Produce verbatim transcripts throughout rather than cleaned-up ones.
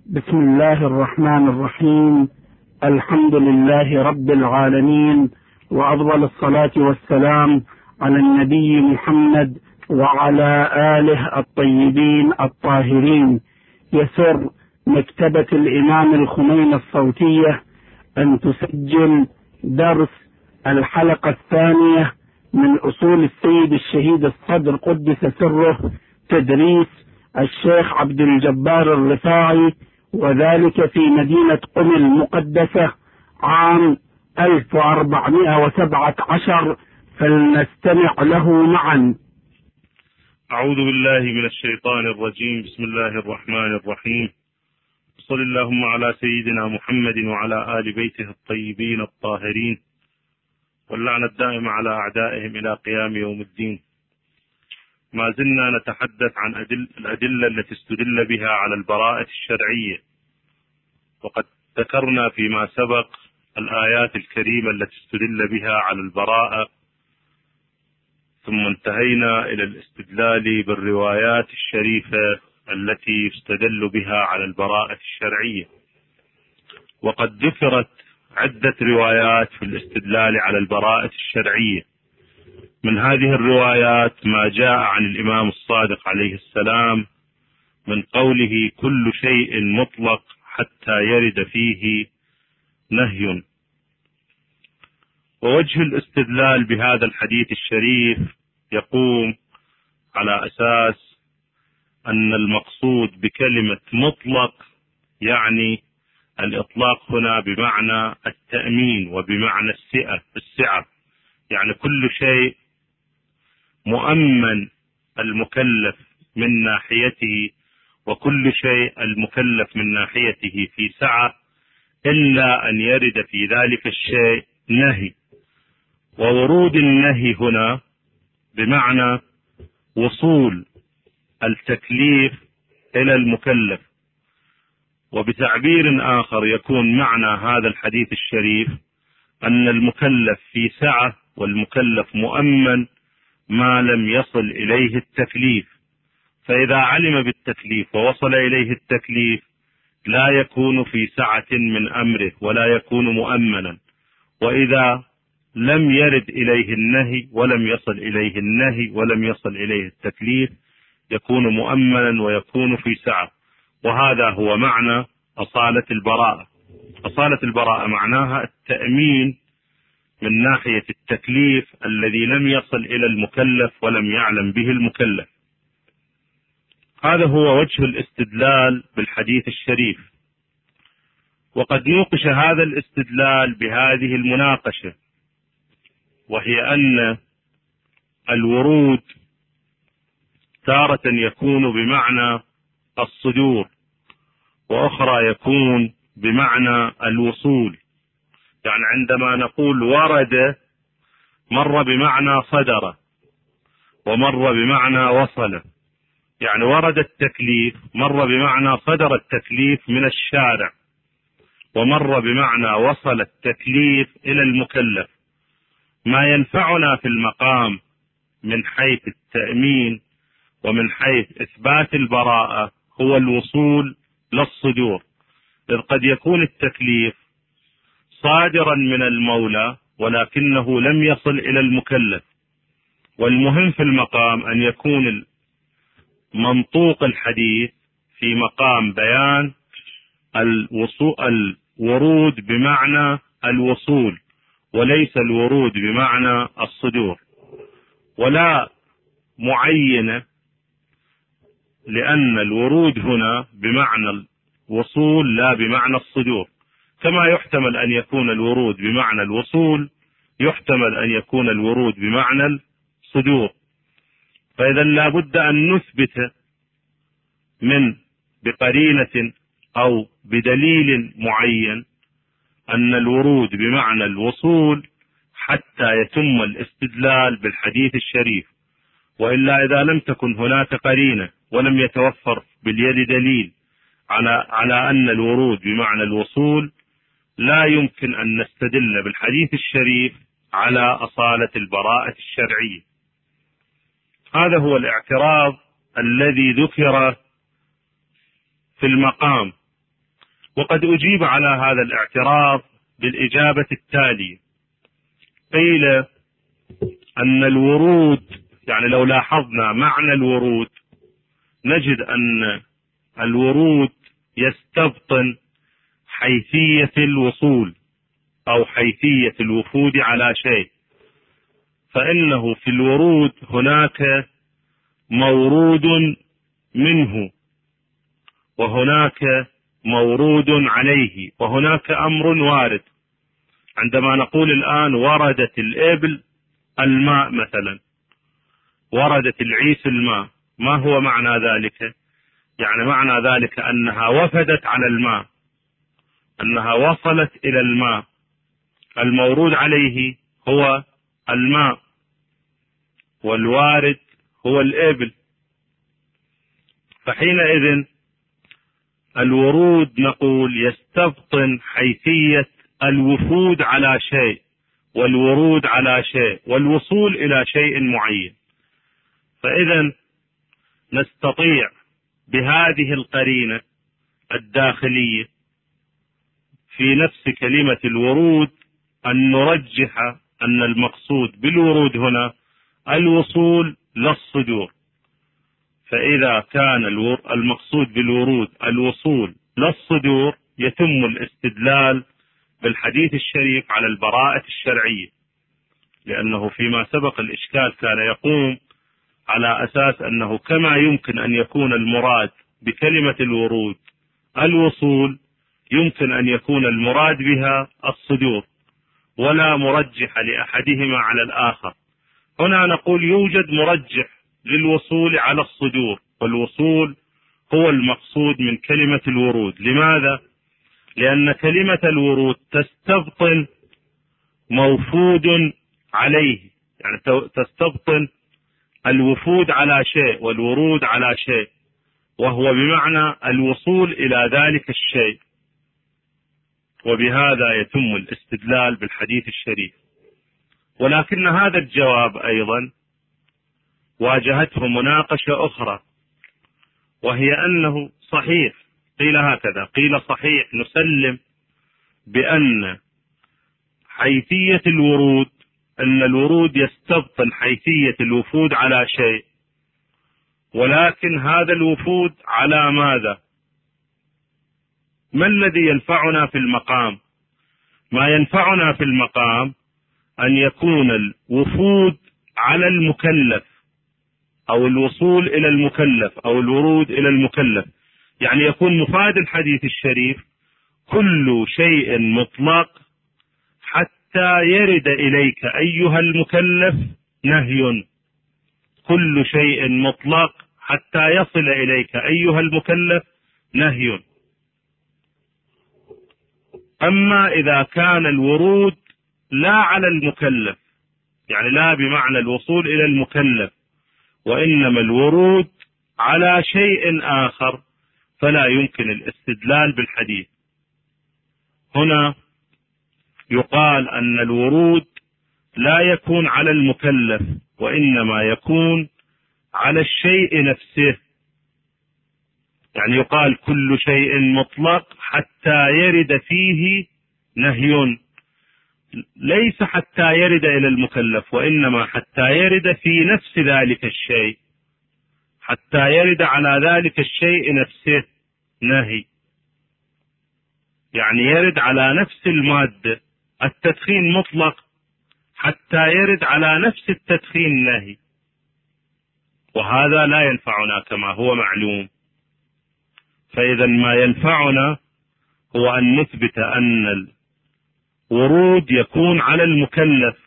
بسم الله الرحمن الرحيم. الحمد لله رب العالمين، وأفضل الصلاة والسلام على النبي محمد وعلى آله الطيبين الطاهرين. يسر مكتبة الإمام الخميني الصوتية أن تسجل درس الحلقة الثانية من أصول السيد الشهيد الصدر قدس سره، تدريس الشيخ عبد الجبار الرفاعي، وذلك في مدينة قم المقدسة عام ألف وأربعمائة وسبعة عشر، فلنستمع له معا. أعوذ بالله من الشيطان الرجيم. بسم الله الرحمن الرحيم. صل اللهم على سيدنا محمد وعلى آل بيته الطيبين الطاهرين، واللعنة الدائمة على أعدائهم إلى قيام يوم الدين. ما زلنا نتحدث عن أدل الأدلة التي استدل بها على البراءة الشرعية، وقد ذكرنا فيما سبق الآيات الكريمة التي استدل بها على البراءة، ثم انتهينا إلى الاستدلال بالروايات الشريفة التي يستدل بها على البراءة الشرعية. وقد ذكرت عدة روايات في الاستدلال على البراءة الشرعية. من هذه الروايات ما جاء عن الإمام الصادق عليه السلام من قوله: كل شيء مطلق حتى يرد فيه نهي. ووجه الاستدلال بهذا الحديث الشريف يقوم على أساس أن المقصود بكلمة مطلق يعني الإطلاق هنا بمعنى التأمين وبمعنى السعة السعة يعني كل شيء مؤمن المكلف من ناحيته، وكل شيء المكلف من ناحيته في سعة، إلا أن يرد في ذلك الشيء نهي. وورود النهي هنا بمعنى وصول التكليف إلى المكلف. وبتعبير آخر يكون معنى هذا الحديث الشريف أن المكلف في سعة والمكلف مؤمن ما لم يصل إليه التكليف. فإذا علم بالتكليف ووصل إليه التكليف لا يكون في سعة من أمره ولا يكون مؤمنا. وإذا لم يرد إليه النهي ولم يصل إليه النهي ولم يصل إليه التكليف يكون مؤمنا ويكون في سعة. وهذا هو معنى أصالة البراءة. أصالة البراءة معناها التأمين من ناحية التكليف الذي لم يصل إلى المكلف ولم يعلم به المكلف. هذا هو وجه الاستدلال بالحديث الشريف. وقد نوقش هذا الاستدلال بهذه المناقشة، وهي أن الورود تارة يكون بمعنى الصدور، وأخرى يكون بمعنى الوصول. يعني عندما نقول ورد مر بمعنى صدر، ومر بمعنى وصل. يعني ورد التكليف مر بمعنى صدر التكليف من الشارع، ومر بمعنى وصل التكليف إلى المكلف. ما ينفعنا في المقام من حيث التأمين ومن حيث إثبات البراءة هو الوصول للصدور، إذ قد يكون التكليف صادرا من المولى ولكنه لم يصل إلى المكلف. والمهم في المقام أن يكون منطوق الحديث في مقام بيان الورود بمعنى الوصول، وليس الورود بمعنى الصدور. ولا معينة، لأن الورود هنا بمعنى الوصول لا بمعنى الصدور. كما يحتمل أن يكون الورود بمعنى الوصول، يحتمل أن يكون الورود بمعنى الصدور. فإذا لا بد أن نثبت من بقرينة أو بدليل معين أن الورود بمعنى الوصول حتى يتم الاستدلال بالحديث الشريف. وإلا إذا لم تكن هناك قرينة ولم يتوفر باليد دليل على على أن الورود بمعنى الوصول لا يمكن أن نستدل بالحديث الشريف على أصالة البراءة الشرعية. هذا هو الاعتراض الذي ذكر في المقام وقد أجيب على هذا الاعتراض بالإجابة التالية. قيل أن الورود، يعني لو لاحظنا معنى الورود نجد أن الورود يستبطن حيثية الوصول أو حيثية الوفود على شيء، فإنه في الورود هناك مورود منه، وهناك مورود عليه، وهناك أمر وارد. عندما نقول الآن وردت الإبل الماء مثلا، وردت العيس الماء، ما هو معنى ذلك؟ يعني معنى ذلك أنها وفدت على الماء، أنها وصلت إلى الماء، المورود عليه هو الماء، والوارد هو الإبل. فحينئذ الورود نقول يستبطن حيثية الوفود على شيء، والورود على شيء، والوصول إلى شيء معين. فإذا نستطيع بهذه القرينة الداخلية في نفس كلمة الورود أن نرجح أن المقصود بالورود هنا الوصول للصدور. فإذا كان المقصود بالورود الوصول للصدور يتم الاستدلال بالحديث الشريف على البراءة الشرعية، لأنه فيما سبق الإشكال كان يقوم على أساس أنه كما يمكن أن يكون المراد بكلمة الورود الوصول، يمكن أن يكون المراد بها الصدور، ولا مرجح لأحدهما على الآخر. هنا نقول يوجد مرجح للوصول على الصدور، والوصول هو المقصود من كلمة الورود. لماذا؟ لأن كلمة الورود تستبطن موفود عليه، يعني تستبطن الوفود على شيء والورود على شيء، وهو بمعنى الوصول إلى ذلك الشيء، وبهذا يتم الاستدلال بالحديث الشريف. ولكن هذا الجواب أيضا واجهته مناقشة أخرى، وهي أنه صحيح، قيل هكذا، قيل صحيح نسلم بأن حيثية الورود، أن الورود يستبطن حيثية الوفود على شيء، ولكن هذا الوفود على ماذا؟ ما الذي ينفعنا في المقام؟ ما ينفعنا في المقام أن يكون الوفود على المكلف، أو الوصول إلى المكلف، أو الورود إلى المكلف، يعني يكون مفاد الحديث الشريف كل شيء مطلق حتى يرد إليك أيها المكلف نهي، كل شيء مطلق حتى يصل إليك أيها المكلف نهي. أما إذا كان الورود لا على المكلف، يعني لا بمعنى الوصول إلى المكلف، وإنما الورود على شيء آخر، فلا يمكن الاستدلال بالحديث. هنا يقال أن الورود لا يكون على المكلف، وإنما يكون على الشيء نفسه، يعني يقال كل شيء مطلق حتى يرد فيه نهي، ليس حتى يرد إلى المكلف، وإنما حتى يرد في نفس ذلك الشيء، حتى يرد على ذلك الشيء نفسه نهي، يعني يرد على نفس المادة. التدخين مطلق حتى يرد على نفس التدخين نهي، وهذا لا ينفعنا كما هو معلوم. فإذا ما ينفعنا هو أن نثبت أن الورود يكون على المكلف،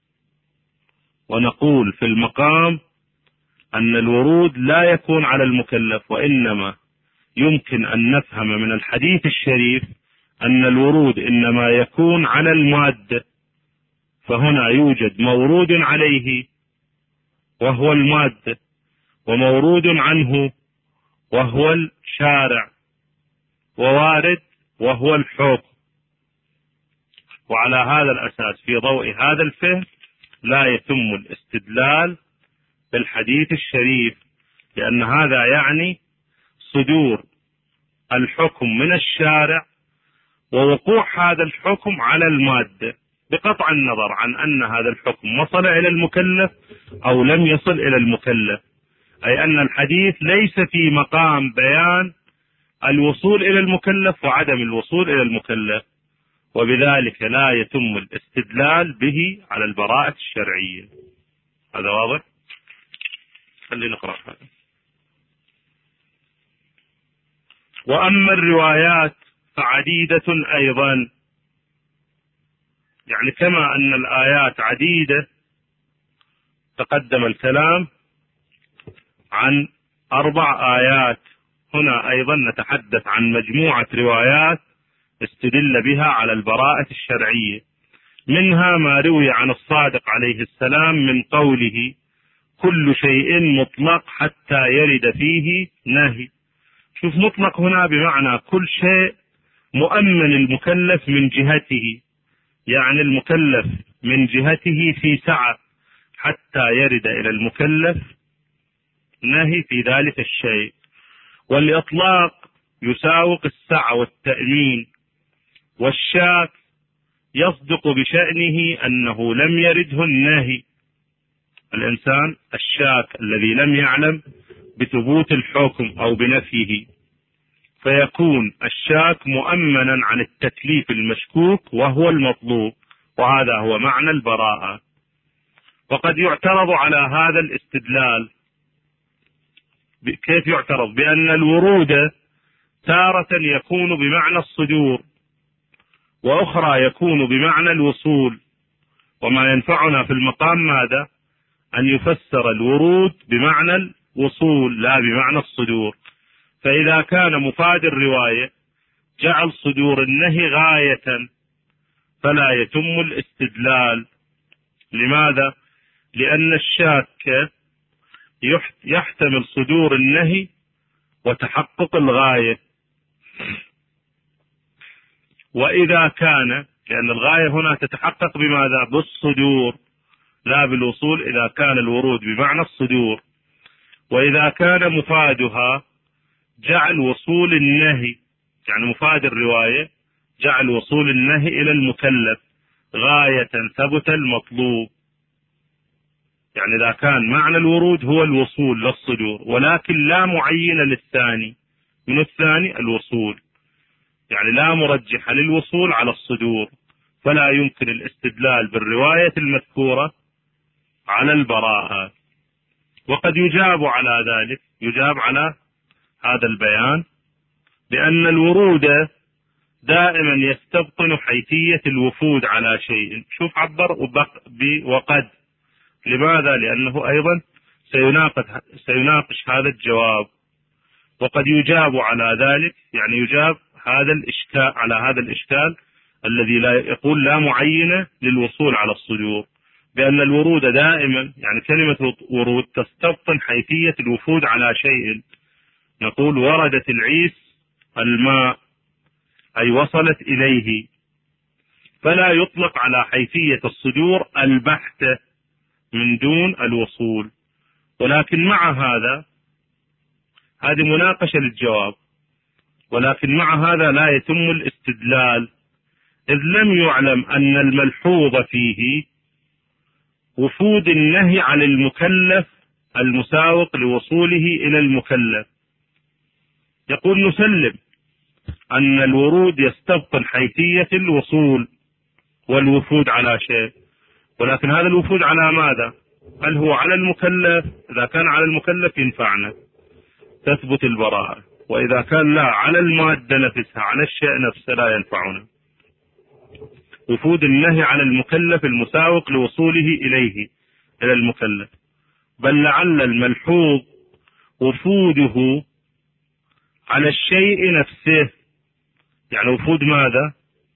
ونقول في المقام أن الورود لا يكون على المكلف، وإنما يمكن أن نفهم من الحديث الشريف أن الورود إنما يكون على المادة، فهنا يوجد مورود عليه وهو المادة، ومورود عنه وهو الشارع، ووارد وهو الحكم. وعلى هذا الأساس في ضوء هذا الفهم لا يتم الاستدلال بالحديث الشريف، لأن هذا يعني صدور الحكم من الشارع ووقوع هذا الحكم على المادة بقطع النظر عن أن هذا الحكم وصل إلى المكلف أو لم يصل إلى المكلف، أي أن الحديث ليس في مقام بيان الوصول إلى المكلف وعدم الوصول إلى المكلف، وبذلك لا يتم الاستدلال به على البراءة الشرعية. هذا واضح؟ خلينا نقرأ هذا. وأما الروايات فعديدة أيضا، يعني كما أن الآيات عديدة تقدم الكلام عن أربع آيات، هنا أيضا نتحدث عن مجموعة روايات استدل بها على البراءة الشرعية، منها ما روي عن الصادق عليه السلام من قوله كل شيء مطلق حتى يرد فيه نهي. شوف، مطلق هنا بمعنى كل شيء مؤمن المكلف من جهته، يعني المكلف من جهته في سعة حتى يرد إلى المكلف نهي في ذلك الشيء. والإطلاق يساوق السعة والتأمين، والشاك يصدق بشأنه أنه لم يرده النهي. الإنسان الشاك الذي لم يعلم بثبوت الحكم أو بنفيه، فيكون الشاك مؤمنا عن التكليف المشكوك وهو المطلوب، وهذا هو معنى البراءة. وقد يعترض على هذا الاستدلال. كيف يعترض؟ بأن الورود تارة يكون بمعنى الصدور، وأخرى يكون بمعنى الوصول، وما ينفعنا في المقام ماذا؟ أن يفسر الورود بمعنى الوصول لا بمعنى الصدور. فإذا كان مفاد الرواية جعل صدور النهي غاية فلا يتم الاستدلال. لماذا؟ لأن الشاك يحتمل صدور النهي وتحقق الغاية، وإذا كان، لأن الغاية هنا تتحقق بماذا؟ بالصدور لا بالوصول إذا كان الورود بمعنى الصدور. وإذا كان مفادها جعل وصول النهي، يعني مفاد الرواية جعل وصول النهي إلى المكلف غاية ثبت المطلوب، يعني إذا كان معنى الورود هو الوصول للصدور ولكن لا معين للثاني، من الثاني الوصول، يعني لا مرجح للوصول على الصدور، فلا يمكن الاستدلال بالرواية المذكورة على البراءة. وقد يجاب على ذلك، يجاب على هذا البيان بأن الورود دائما يستبطن حيثية الوفود على شيء. شوف عبر وقد، لماذا؟ لأنه أيضا سيناقش, سيناقش هذا الجواب. وقد يجاب على ذلك، يعني يجاب هذا الإشكال على هذا الإشكال الذي لا يقول لا معينة للوصول على الصدور، بأن الورود دائما، يعني كلمة ورود تستبطن حيثية الوفود على شيء. نقول وردت العيس الماء، أي وصلت إليه، فلا يطلق على حيثية الصدور البحتة من دون الوصول. ولكن مع هذا، هذه مناقشة للجواب، ولكن مع هذا لا يتم الاستدلال، إذ لم يعلم أن الملحوظ فيه وفود النهي عن المكلف المساوق لوصوله إلى المكلف. يقول نسلم أن الورود يستبطن حيثية الوصول والوفود على شيء، ولكن هذا الوفود على ماذا؟ هل هو على المكلف؟ إذا كان على المكلف ينفعنا تثبت البراءة، وإذا كان لا، على المادة نفسها، على الشيء نفسه، لا ينفعنا. وفود النهي على المكلف المساوق لوصوله إليه إلى المكلف، بل لعل الملحوظ وفوده على الشيء نفسه. يعني وفود ماذا؟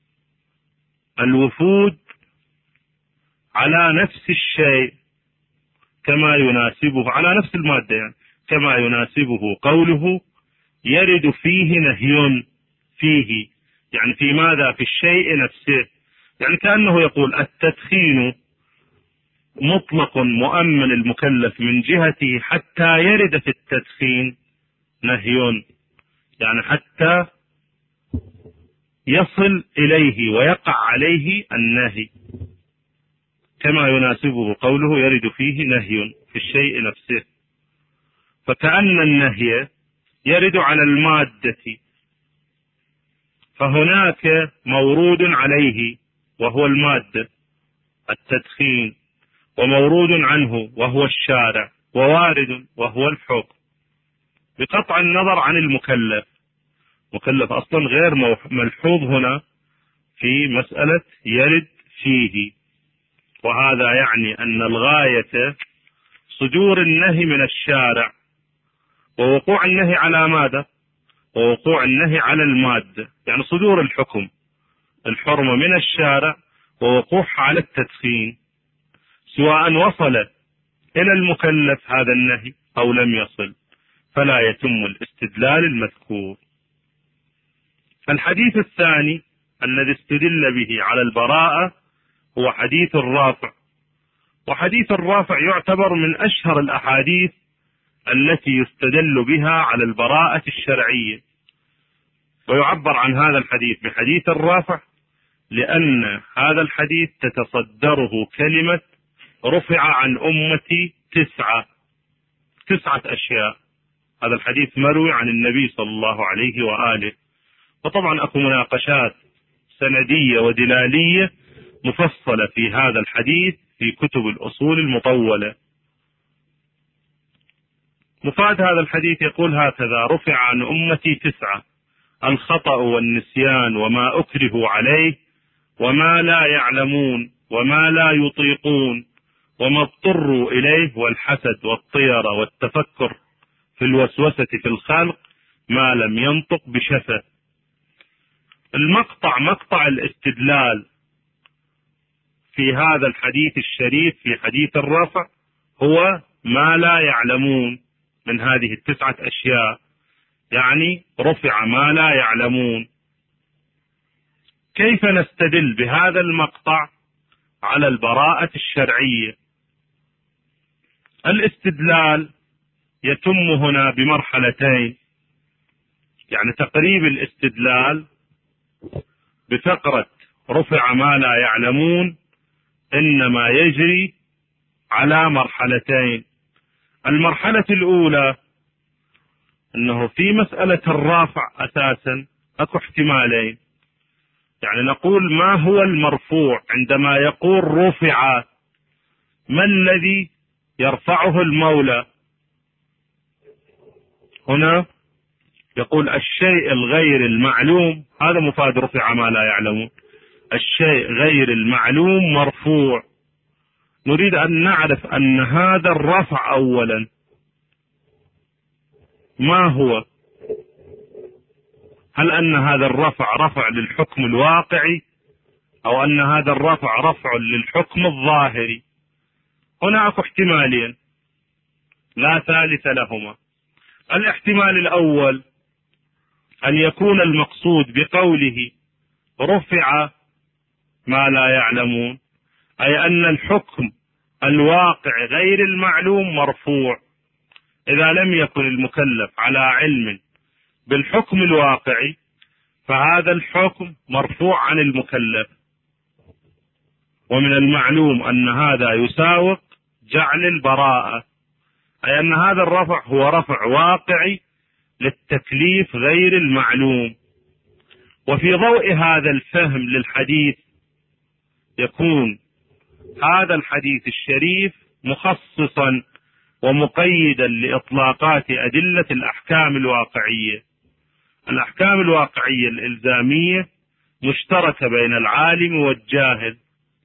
الوفود على نفس الشيء كما يناسبه، على نفس المادة، يعني كما يناسبه قوله يرد فيه نهي فيه، يعني في ماذا؟ في الشيء نفسه. يعني كأنه يقول التدخين مطلق مؤمن المكلف من جهته حتى يرد في التدخين نهي، يعني حتى يصل إليه ويقع عليه النهي، كما يناسبه قوله يرد فيه نهي في الشيء نفسه، فكأن النهي يرد على المادة، فهناك مورود عليه وهو المادة التدخين، ومورود عنه وهو الشارع، ووارد وهو الحكم، بقطع النظر عن المكلف. مكلف أصلا غير ملحوظ هنا في مسألة يرد فيه، وهذا يعني أن الغاية صدور النهي من الشارع، ووقوع النهي على ماذا؟ ووقوع النهي على المادة، يعني صدور الحكم الحرمة من الشارع ووقوعها على التدخين، سواء وصل إلى المكلف هذا النهي أو لم يصل، فلا يتم الاستدلال المذكور. الحديث الثاني الذي استدل به على البراءة هو حديث الرافع، وحديث الرافع يعتبر من أشهر الأحاديث التي يستدل بها على البراءة الشرعية، ويعبر عن هذا الحديث بحديث الرافع لأن هذا الحديث تتصدره كلمة رفع عن أمتي تسعة تسعة أشياء. هذا الحديث مروي عن النبي صلى الله عليه وآله، وطبعا أكو مناقشات سندية ودلالية مفصلة في هذا الحديث في كتب الأصول المطولة. مفاد هذا الحديث يقول هكذا: رفع عن أمتي تسعة: الخطأ والنسيان وما أكرهوا عليه وما لا يعلمون وما لا يطيقون وما اضطروا إليه والحسد والطيرة والتفكر في الوسوسة في الخلق ما لم ينطق بشفة. المقطع مقطع الاستدلال في هذا الحديث الشريف في حديث الرفع هو ما لا يعلمون من هذه التسعة أشياء، يعني رفع ما لا يعلمون. كيف نستدل بهذا المقطع على البراءة الشرعية؟ الاستدلال يتم هنا بمرحلتين، يعني تقريب الاستدلال بفقرة رفع ما لا يعلمون إنما يجري على مرحلتين. المرحلة الأولى أنه في مسألة الرافع أساسا أكو احتمالين، يعني نقول ما هو المرفوع عندما يقول رفع؟ ما الذي يرفعه المولى؟ هنا يقول الشيء الغير المعلوم، هذا مفاد رفع ما لا يعلمون، الشيء غير المعلوم مرفوع. نريد أن نعرف أن هذا الرفع أولا ما هو؟ هل أن هذا الرفع رفع للحكم الواقعي أو أن هذا الرفع رفع للحكم الظاهري؟ هناك احتمالين لا ثالث لهما. الاحتمال الأول أن يكون المقصود بقوله رفع ما لا يعلمون أي أن الحكم الواقع غير المعلوم مرفوع. إذا لم يكن المكلف على علم بالحكم الواقعي فهذا الحكم مرفوع عن المكلف، ومن المعلوم أن هذا يساوق جعل البراءة، أي أن هذا الرفع هو رفع واقعي للتكليف غير المعلوم. وفي ضوء هذا الفهم للحديث يكون هذا الحديث الشريف مخصصا ومقيدا لإطلاقات أدلة الأحكام الواقعية. الأحكام الواقعية الإلزامية مشتركة بين العالم والجاهل،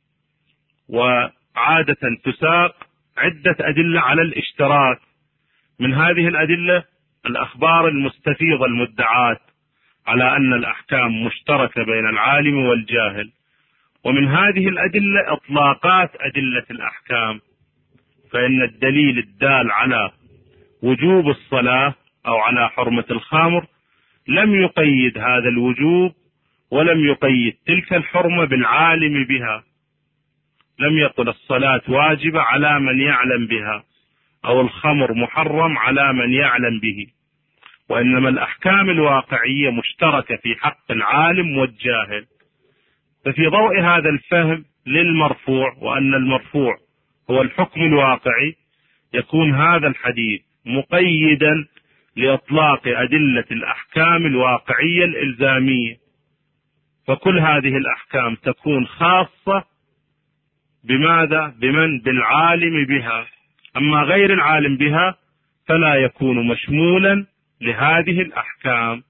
وعادة تساق عدة أدلة على الاشتراك. من هذه الأدلة الأخبار المستفيضة المدعاة على أن الأحكام مشتركة بين العالم والجاهل، ومن هذه الأدلة إطلاقات أدلة الأحكام، فإن الدليل الدال على وجوب الصلاة أو على حرمة الخمر لم يقيد هذا الوجوب ولم يقيد تلك الحرمة بالعالم بها. لم يقل الصلاة واجبة على من يعلم بها أو الخمر محرم على من يعلم به، وإنما الأحكام الواقعية مشتركة في حق العالم والجاهل. ففي ضوء هذا الفهم للمرفوع وأن المرفوع هو الحكم الواقعي، يكون هذا الحديث مقيدا لإطلاق أدلة الأحكام الواقعية الإلزامية، فكل هذه الأحكام تكون خاصة بماذا؟ بمن؟ بالعالم بها. أما غير العالم بها فلا يكون مشمولا لهذه الأحكام.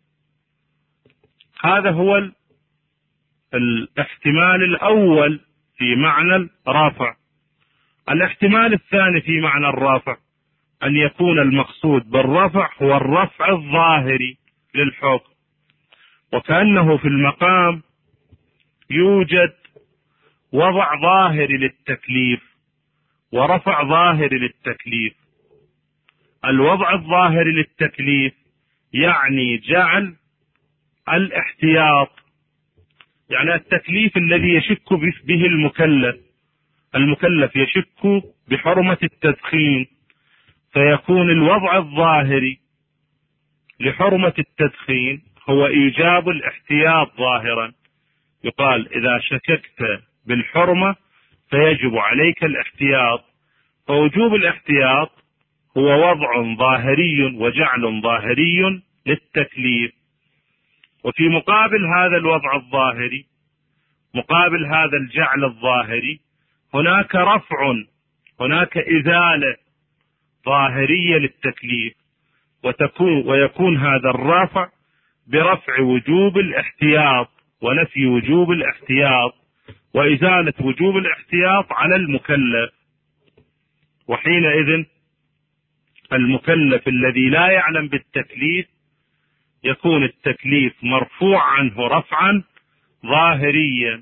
هذا هو الاحتمال الأول في معنى الرافع. الاحتمال الثاني في معنى الرافع أن يكون المقصود بالرفع هو الرفع الظاهري للحكم، وكأنه في المقام يوجد وضع ظاهري للتكليف ورفع ظاهري للتكليف. الوضع الظاهري للتكليف يعني جعل الاحتياط، يعني التكليف الذي يشك به المكلف، المكلف يشك بحرمة التدخين، فيكون الوضع الظاهري لحرمة التدخين هو إيجاب الاحتياط ظاهرا. يقال إذا شككت بالحرمة فيجب عليك الاحتياط، فوجوب الاحتياط هو وضع ظاهري وجعل ظاهري للتكليف. وفي مقابل هذا الوضع الظاهري، مقابل هذا الجعل الظاهري، هناك رفع، هناك إزالة ظاهرية للتكليف، وتكون ويكون هذا الرفع برفع وجوب الاحتياط ونفي وجوب الاحتياط وإزالة وجوب الاحتياط على المكلف. وحينئذ المكلف الذي لا يعلم بالتكليف يكون التكليف مرفوع عنه رفعا ظاهريا.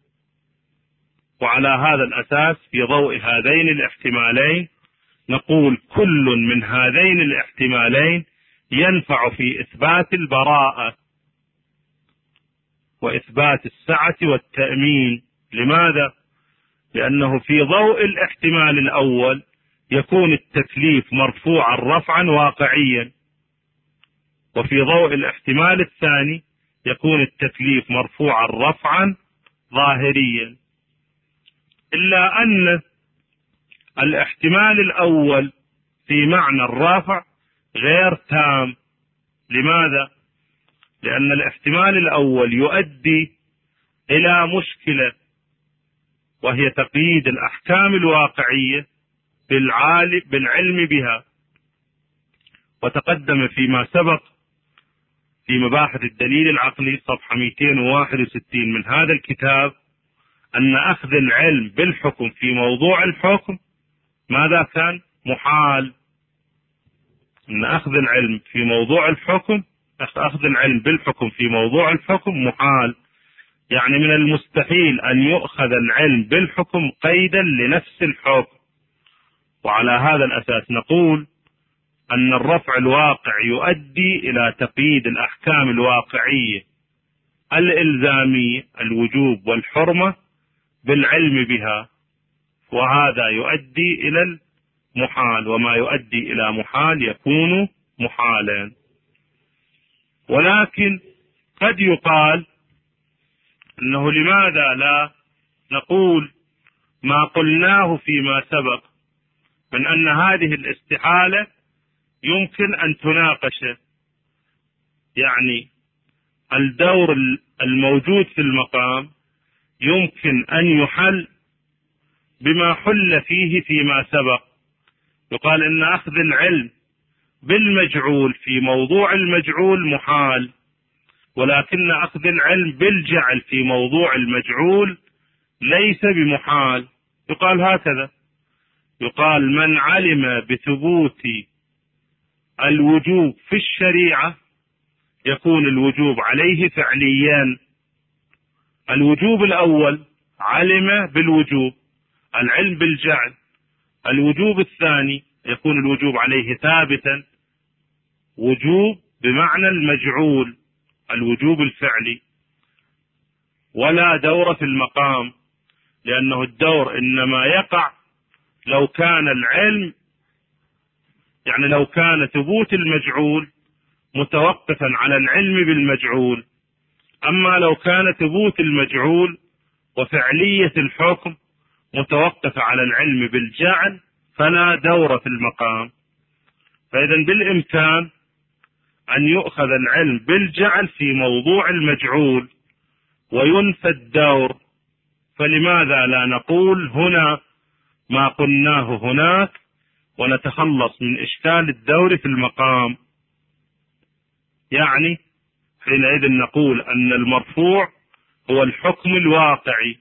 وعلى هذا الأساس في ضوء هذين الاحتمالين نقول كل من هذين الاحتمالين ينفع في إثبات البراءة وإثبات السعة والتأمين. لماذا؟ لأنه في ضوء الاحتمال الأول يكون التكليف مرفوعا رفعا واقعيا، وفي ضوء الاحتمال الثاني يكون التكليف مرفوعا رفعا ظاهريا. إلا أن الاحتمال الأول في معنى الرافع غير تام. لماذا؟ لأن الاحتمال الأول يؤدي إلى مشكلة، وهي تقييد الأحكام الواقعية بالعلم بها. وتقدم فيما سبق في مباحث الدليل العقلي صفحة مئتين وواحد وستين من هذا الكتاب أن أخذ العلم بالحكم في موضوع الحكم ماذا كان؟ محال. أن أخذ العلم في موضوع الحكم أخذ العلم بالحكم في موضوع الحكم محال، يعني من المستحيل أن يؤخذ العلم بالحكم قيدا لنفس الحكم. وعلى هذا الأساس نقول أن الرفع الواقع يؤدي إلى تقييد الأحكام الواقعية الإلزامية الوجوب والحرمة بالعلم بها، وهذا يؤدي إلى المحال، وما يؤدي إلى محال يكون محالا. ولكن قد يقال أنه لماذا لا نقول ما قلناه فيما سبق من أن هذه الاستحالة يمكن أن تناقش، يعني الدور الموجود في المقام يمكن أن يحل بما حل فيه فيما سبق. يقال إن أخذ العلم بالمجعول في موضوع المجعول محال، ولكن أخذ العلم بالجعل في موضوع المجعول ليس بمحال. يقال هكذا، يقال من علم بثبوت الوجوب في الشريعة يكون الوجوب عليه فعليا. الوجوب الأول علم بالوجوب، العلم بالجعل. الوجوب الثاني يكون الوجوب عليه ثابتا، وجوب بمعنى المجعول، الوجوب الفعلي. ولا دور في المقام، لأنه الدور إنما يقع لو كان العلم، يعني لو كان ثبوت المجعول متوقفا على العلم بالمجعول. أما لو كان ثبوت المجعول وفعلية الحكم متوقفة على العلم بالجعل فلا دور في المقام. فإذا بالإمكان أن يؤخذ العلم بالجعل في موضوع المجعول وينفى الدور. فلماذا لا نقول هنا ما قلناه هناك ونتخلص من إشكال الدور في المقام؟ يعني حينئذ نقول أن المرفوع هو الحكم الواقعي،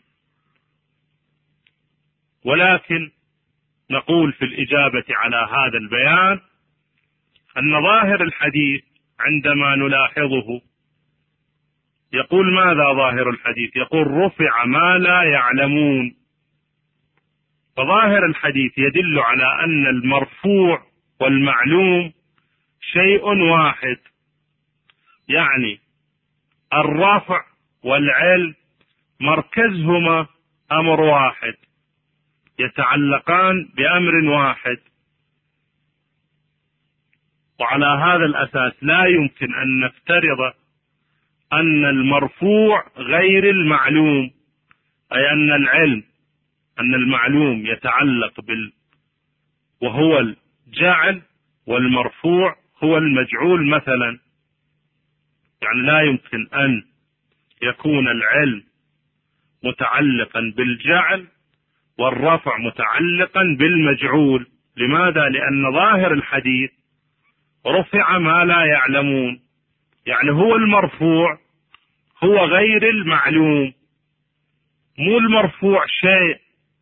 ولكن نقول في الإجابة على هذا البيان أن ظاهر الحديث عندما نلاحظه يقول ماذا ظاهر الحديث؟ يقول رفع ما لا يعلمون. فظاهر الحديث يدل على أن المرفوع والمعلوم شيء واحد، يعني الرفع والعلم مركزهما أمر واحد، يتعلقان بأمر واحد. وعلى هذا الأساس لا يمكن أن نفترض أن المرفوع غير المعلوم، أي أن العلم أن المعلوم يتعلق بال وهو الجعل والمرفوع هو المجعول مثلا. يعني لا يمكن أن يكون العلم متعلقا بالجعل والرفع متعلقا بالمجعول. لماذا؟ لأن ظاهر الحديث رفع ما لا يعلمون، يعني هو المرفوع هو غير المعلوم، مو المرفوع شيء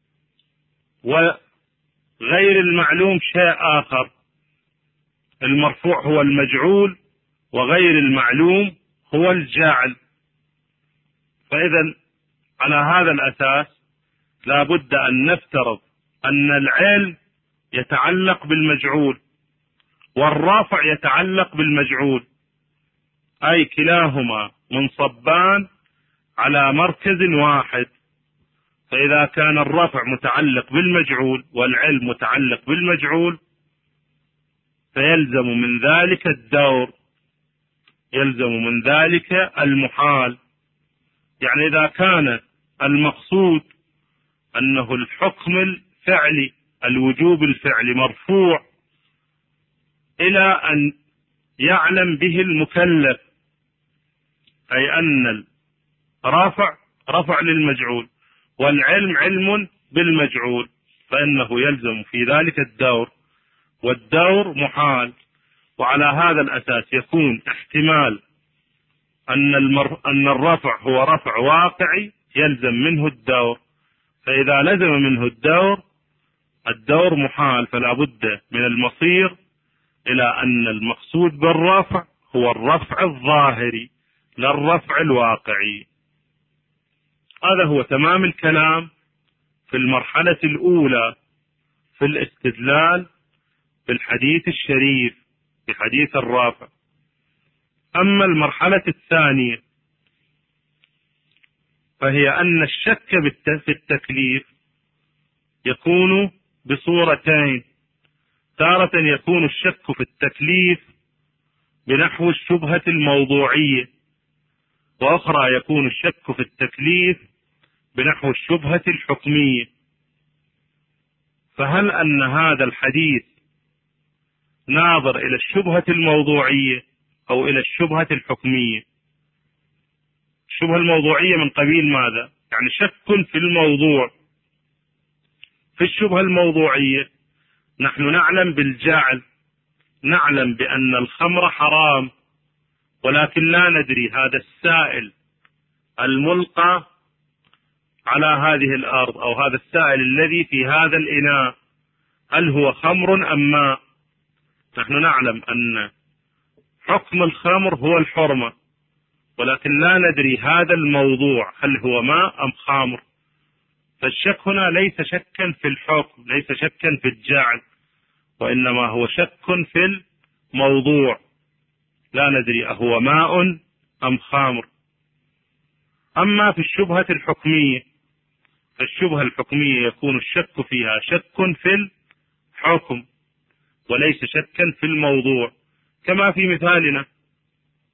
وغير المعلوم شيء آخر. المرفوع هو المجعول وغير المعلوم هو الجاعل. فإذا على هذا الأساس لا بد أن نفترض أن العلم يتعلق بالمجعول والرافع يتعلق بالمجعول، أي كلاهما منصبان على مركز واحد. فإذا كان الرفع متعلق بالمجعول والعلم متعلق بالمجعول فيلزم من ذلك الدور، يلزم من ذلك المحال. يعني إذا كان المقصود أنه الحكم الفعلي الوجوب الفعلي مرفوع إلى أن يعلم به المكلف، أي أن الرفع رفع للمجعول والعلم علم بالمجعول، فإنه يلزم في ذلك الدور، والدور محال. وعلى هذا الأساس يكون احتمال أن, المر... أن الرفع هو رفع واقعي يلزم منه الدور. فإذا لزم منه الدور الدور محال، فلا بد من المصير إلى أن المقصود بالرفع هو الرفع الظاهري لا الرفع الواقعي. هذا هو تمام الكلام في المرحلة الأولى في الاستدلال بالحديث الشريف بحديث الرافع. أما المرحلة الثانية فهي أن الشك في التكليف يكون بصورتين. تارة يكون الشك في التكليف بنحو الشبهة الموضوعية، وأخرى يكون الشك في التكليف بنحو الشبهة الحكمية. فهل أن هذا الحديث ناظر إلى الشبهة الموضوعية أو إلى الشبهة الحكمية؟ الشبهة الموضوعية من قبيل ماذا؟ يعني شك في الموضوع. في الشبهة الموضوعية نحن نعلم بالجعل، نعلم بأن الخمر حرام، ولكن لا ندري هذا السائل الملقى على هذه الأرض أو هذا السائل الذي في هذا الإناء هل هو خمر أم ماء. نحن نعلم أن حكم الخمر هو الحرمة، ولكن لا ندري هذا الموضوع هل هو ماء أم خمر. فالشك هنا ليس شكا في الحكم، ليس شكا في الجعل، وإنما هو شك في الموضوع، لا ندري أهو ماء أم خمر. أما في الشبهة الحكمية فالشبهة الحكمية يكون الشك فيها شك في الحكم وليس شكا في الموضوع. كما في مثالنا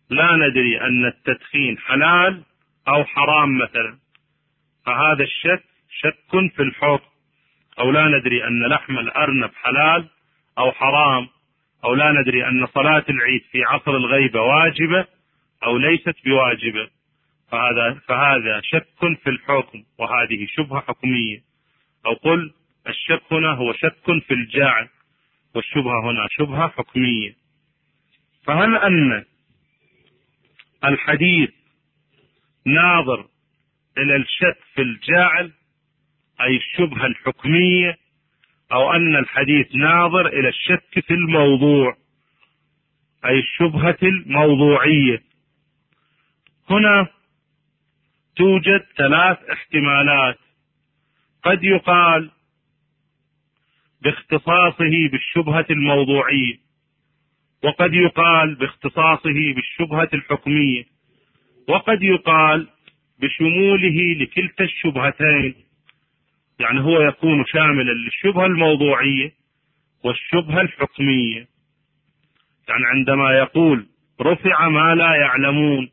لا ندري أن التدخين حلال أو حرام مثلا، فهذا الشك شك في الحكم. أو لا ندري أن لحم الأرنب حلال أو حرام، أو لا ندري أن صلاة العيد في عصر الغيبة واجبة أو ليست بواجبة، فهذا فهذا شك في الحكم، وهذه شبهة حكمية. أو قل الشك هنا هو شك في الجاعل، والشبهة هنا شبهة حكمية. فهل أن الحديث ناظر إلى الشك في الجاعل أي الشبهة الحكمية، أو أن الحديث ناظر إلى الشك في الموضوع أي الشبهة الموضوعية؟ هنا توجد ثلاث احتمالات. قد يقال باختصاصه بالشبهة الموضوعية، وقد يقال باختصاصه بالشبهة الحكمية، وقد يقال بشموله لكلتا الشبهتين، يعني هو يكون شاملا للشبهة الموضوعية والشبهة الحكمية. يعني عندما يقول رفع ما لا يعلمون،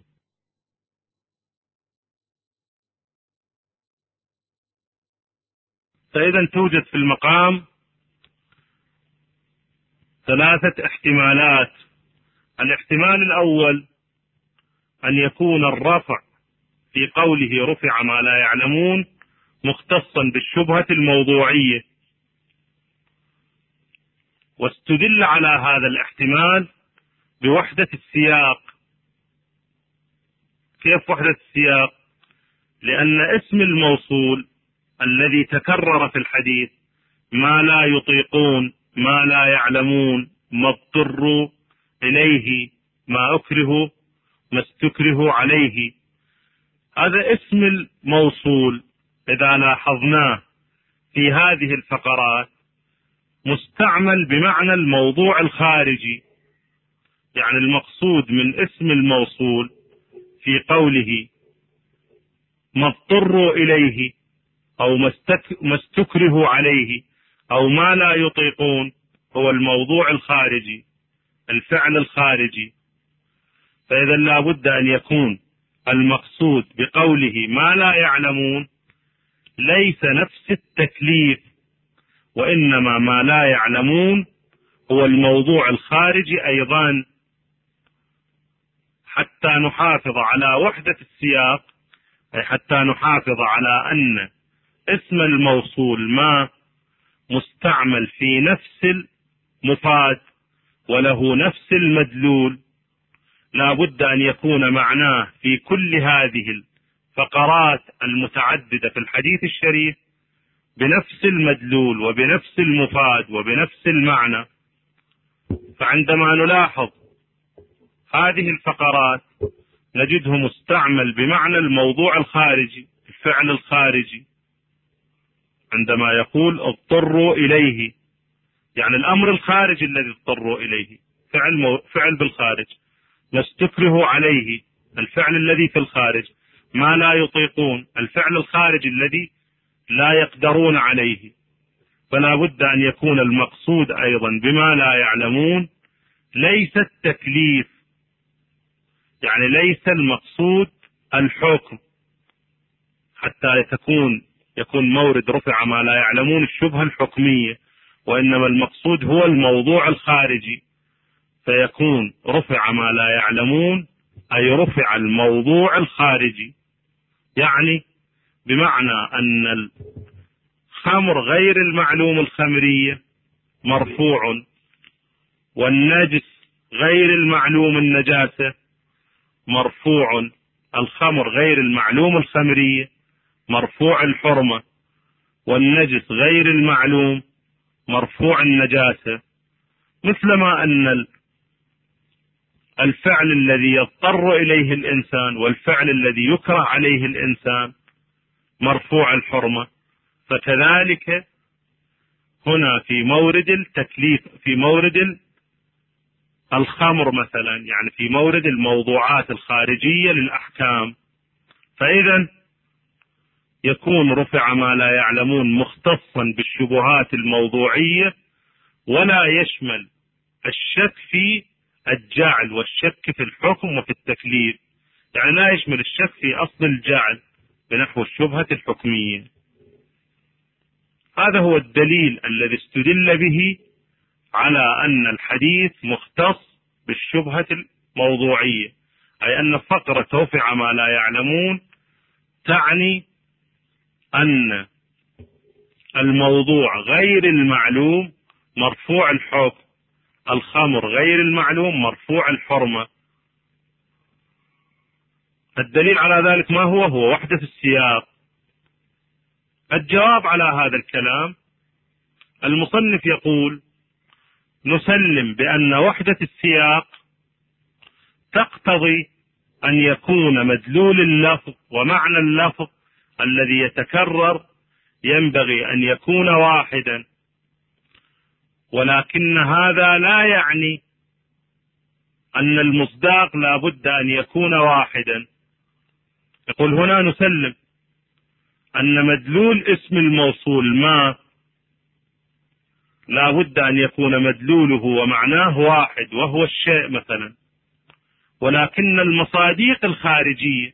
فإذا توجد في المقام ثلاثة احتمالات. الاحتمال الأول أن يكون الرفع في قوله رفع ما لا يعلمون مختصا بالشبهة الموضوعية، واستدل على هذا الاحتمال بوحدة السياق. كيف وحدة السياق؟ لأن اسم الموصول الذي تكرر في الحديث ما لا يطيقون، ما لا يعلمون، ما اضطروا إليه، ما أكرهوا، ما استكرهوا عليه، هذا اسم الموصول إذا لاحظناه في هذه الفقرات مستعمل بمعنى الموضوع الخارجي. يعني المقصود من اسم الموصول في قوله ما اضطروا إليه أو ما استكرهوا عليه أو ما لا يطيقون هو الموضوع الخارجي، الفعل الخارجي. فإذا لا بد أن يكون المقصود بقوله ما لا يعلمون ليس نفس التكليف، وإنما ما لا يعلمون هو الموضوع الخارجي أيضا. حتى نحافظ على وحدة السياق، أي حتى نحافظ على أن اسم الموصول ما مستعمل في نفس المفاد وله نفس المدلول، لا بد أن يكون معناه في كل هذه الفقرات المتعددة في الحديث الشريف بنفس المدلول وبنفس المفاد وبنفس المعنى. فعندما نلاحظ هذه الفقرات نجده مستعمل بمعنى الموضوع الخارجي، الفعل الخارجي. عندما يقول اضطروا إليه، يعني الأمر الخارجي الذي اضطروا إليه، فعل, مو... فعل بالخارج. ما استكرهوا عليه، الفعل الذي في الخارج. ما لا يطيقون، الفعل الخارجي الذي لا يقدرون عليه. فلا بد أن يكون المقصود أيضا بما لا يعلمون ليس التكليف، يعني ليس المقصود الحكم، حتى تكون يكون مورد رفع ما لا يعلمون الشبهة الحكمية، وإنما المقصود هو الموضوع الخارجي، فيكون رفع ما لا يعلمون أي رفع الموضوع الخارجي. يعني بمعنى أن الخمر غير المعلوم الخمرية مرفوع، والنجس غير المعلوم النجاسة مرفوع. الخمر غير المعلوم الخمرية مرفوع الحرمة، والنجس غير المعلوم مرفوع النجاسة. مثلما أن الفعل الذي يضطر إليه الإنسان والفعل الذي يكره عليه الإنسان مرفوع الحرمة، فكذلك هنا في مورد التكليف، في مورد الخمر مثلا، يعني في مورد الموضوعات الخارجية للأحكام. فإذا يكون رفع ما لا يعلمون مختصا بالشبهات الموضوعية، ولا يشمل الشك في الجعل والشك في الحكم وفي التكليف، يعني لا يشمل الشك في أصل الجعل بنحو الشبهة الحكمية. هذا هو الدليل الذي استدل به على أن الحديث مختص بالشبهة الموضوعية، أي أن فقرة رفع ما لا يعلمون تعني أن الموضوع غير المعلوم مرفوع الحكم، الخمر غير المعلوم مرفوع الحرمة. الدليل على ذلك ما هو؟ هو وحدة السياق. الجواب على هذا الكلام المصنف يقول: نسلم بأن وحدة السياق تقتضي أن يكون مدلول اللفظ ومعنى اللفظ الذي يتكرر ينبغي أن يكون واحدا، ولكن هذا لا يعني أن المصداق لا بد أن يكون واحدا. يقول هنا نسلم أن مدلول اسم الموصول ما لا بد أن يكون مدلوله ومعناه واحد وهو الشيء مثلا، ولكن المصاديق الخارجية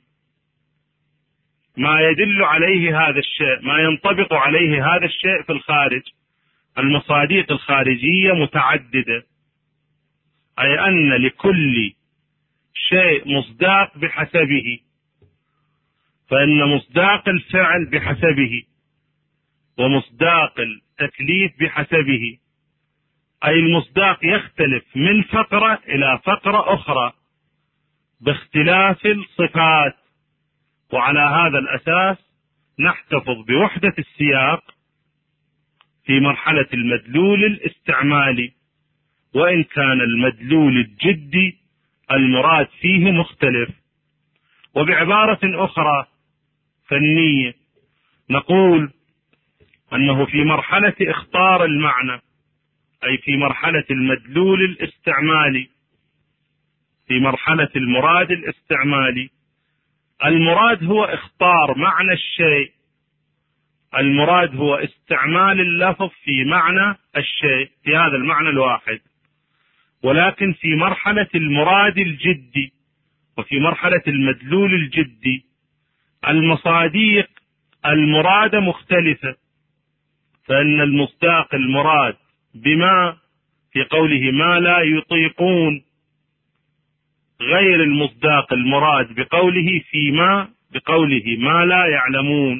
ما يدل عليه هذا الشيء، ما ينطبق عليه هذا الشيء في الخارج، المصاديق الخارجية متعددة، أي أن لكل شيء مصداق بحسبه، فإن مصداق الفعل بحسبه ومصداق التكليف بحسبه، أي المصداق يختلف من فقرة إلى فقرة أخرى باختلاف الصفات. وعلى هذا الأساس نحتفظ بوحدة السياق في مرحلة المدلول الاستعمالي، وإن كان المدلول الجدي المراد فيه مختلف. وبعبارة أخرى فنية نقول أنه في مرحلة اختار المعنى، أي في مرحلة المدلول الاستعمالي، في مرحلة المراد الاستعمالي، المراد هو اختار معنى الشيء، المراد هو استعمال اللفظ في معنى الشيء في هذا المعنى الواحد. ولكن في مرحلة المراد الجدي وفي مرحلة المدلول الجدي المصاديق المراد مختلفة، فإن المصداق المراد بما في قوله ما لا يطيقون غير المصداق المراد بقوله فيما بقوله ما لا يعلمون.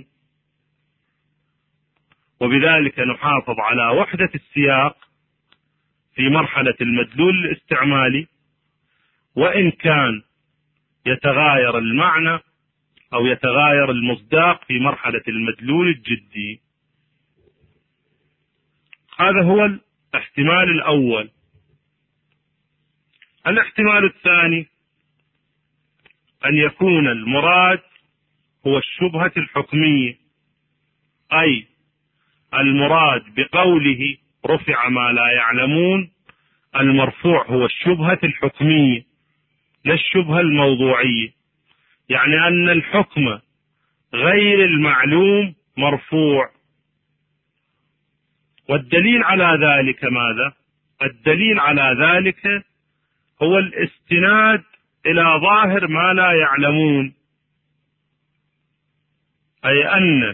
وبذلك نحافظ على وحدة السياق في مرحلة المدلول الاستعمالي، وإن كان يتغاير المعنى أو يتغاير المصداق في مرحلة المدلول الجدي. هذا هو الاحتمال الأول. الاحتمال الثاني أن يكون المراد هو الشبهة الحكمية، أي المراد بقوله رفع ما لا يعلمون المرفوع هو الشبهة الحكمية لا الشبهة الموضوعية، يعني أن الحكم غير المعلوم مرفوع. والدليل على ذلك ماذا؟ الدليل على ذلك هو الاستناد إلى ظاهر ما لا يعلمون، أي أن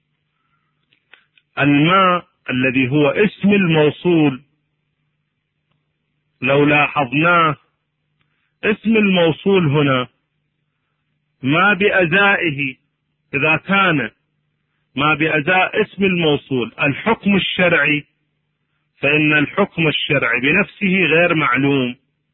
الماء الذي هو اسم الموصول لو لاحظناه اسم الموصول هنا ما بأزائه، إذا كان ما بأزاء اسم الموصول الحكم الشرعي فإن الحكم الشرعي بنفسه غير معلوم.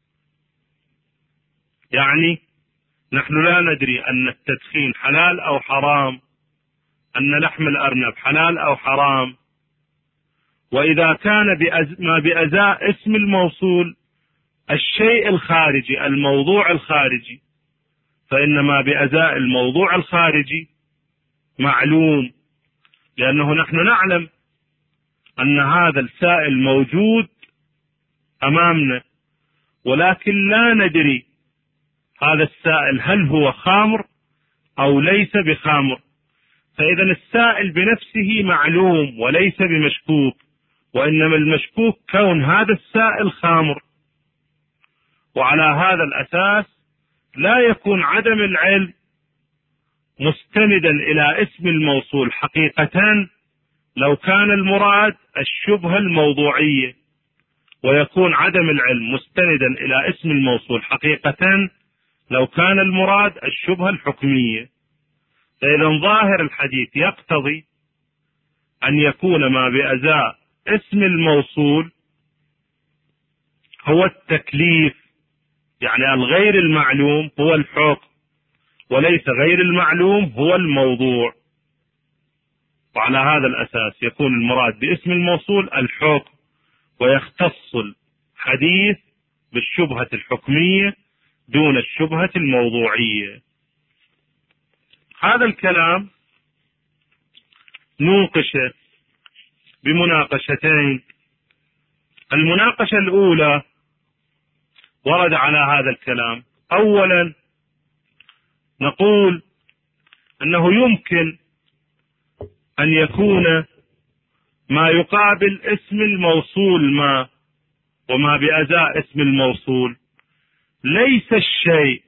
يعني نحن لا ندري أن التدخين حلال أو حرام، أن لحم الأرنب حلال أو حرام. وإذا كان بأز... ما بأزاء اسم الموصول الشيء الخارجي الموضوع الخارجي، فإن ما بأزاء الموضوع الخارجي معلوم، لأنه نحن نعلم أن هذا السائل موجود أمامنا، ولكن لا ندري هذا السائل هل هو خمر أو ليس بخمر. فإذا السائل بنفسه معلوم وليس بمشكوك، وإنما المشكوك كون هذا السائل خمر. وعلى هذا الأساس لا يكون عدم العلم مستندا إلى اسم الموصول حقيقة لو كان المراد الشبهة الموضوعية، ويكون عدم العلم مستندا إلى اسم الموصول حقيقة لو كان المراد الشبهة الحكمية. فإذا ظاهر الحديث يقتضي أن يكون ما بأزاء اسم الموصول هو التكليف، يعني الغير المعلوم هو الحكم، وليس غير المعلوم هو الموضوع. وعلى هذا الأساس يكون المراد باسم الموصول الحكم، ويختص الحديث بالشبهة الحكمية دون الشبهة الموضوعية. هذا الكلام نوقش بمناقشتين. المناقشة الأولى ورد على هذا الكلام. أولا نقول أنه يمكن أن يكون ما يقابل اسم الموصول ما وما بأزاء اسم الموصول ليس الشيء،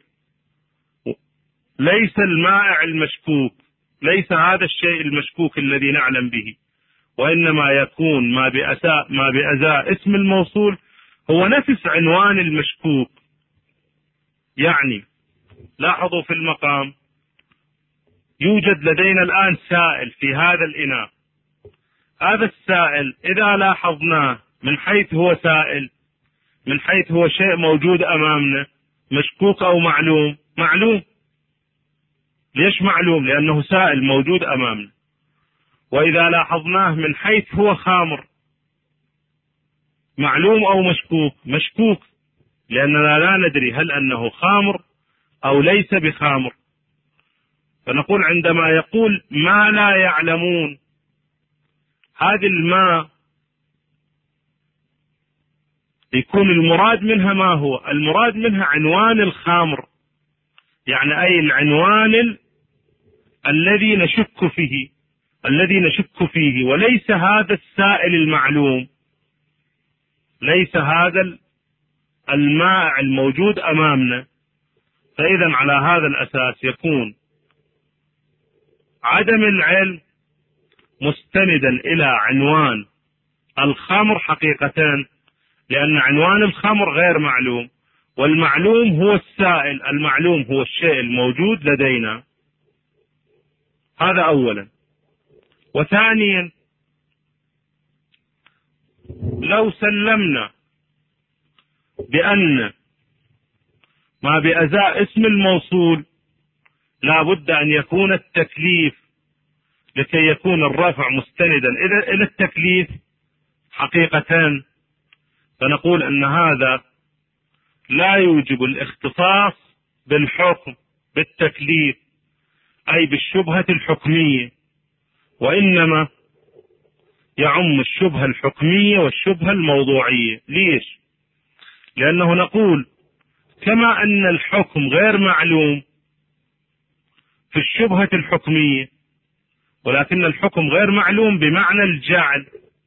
ليس المائع المشكوك، ليس هذا الشيء المشكوك الذي نعلم به، وإنما يكون ما بأزاء ما بأزاء اسم الموصول هو نفس عنوان المشكوك. يعني لاحظوا في المقام يوجد لدينا الآن سائل في هذا الإناء. هذا السائل إذا لاحظناه من حيث هو سائل، من حيث هو شيء موجود أمامنا، مشكوك أو معلوم؟ معلوم. ليش معلوم؟ لأنه سائل موجود أمامنا. وإذا لاحظناه من حيث هو خامر، معلوم أو مشكوك؟ مشكوك، لأننا لا ندري هل أنه خامر أو ليس بخامر. فنقول عندما يقول ما لا يعلمون، هذه الماء يكون المراد منها ما هو؟ المراد منها عنوان الخامر، يعني أي العنوان ال... الذي نشك فيه الذي نشك فيه وليس هذا السائل المعلوم، ليس هذا الماء الموجود أمامنا. فإذا على هذا الأساس يكون عدم العلم مستندا إلى عنوان الخمر حقيقة، لأن عنوان الخمر غير معلوم، والمعلوم هو السائل، المعلوم هو الشيء الموجود لدينا. هذا أولا. وثانيا لو سلمنا بأن ما بأزاء اسم الموصول لا بد أن يكون التكليف لكي يكون الرفع مستندا إلى التكليف حقيقة، فنقول أن هذا لا يوجب الاختصاص بالحكم بالتكليف أي بالشبهة الحكمية، وإنما يعم الشبهة الحكمية والشبهة الموضوعية. ليش؟ لأنه نقول كما أن الحكم غير معلوم في الشبهة الحكمية، ولكن الحكم غير معلوم بمعنى الجعل،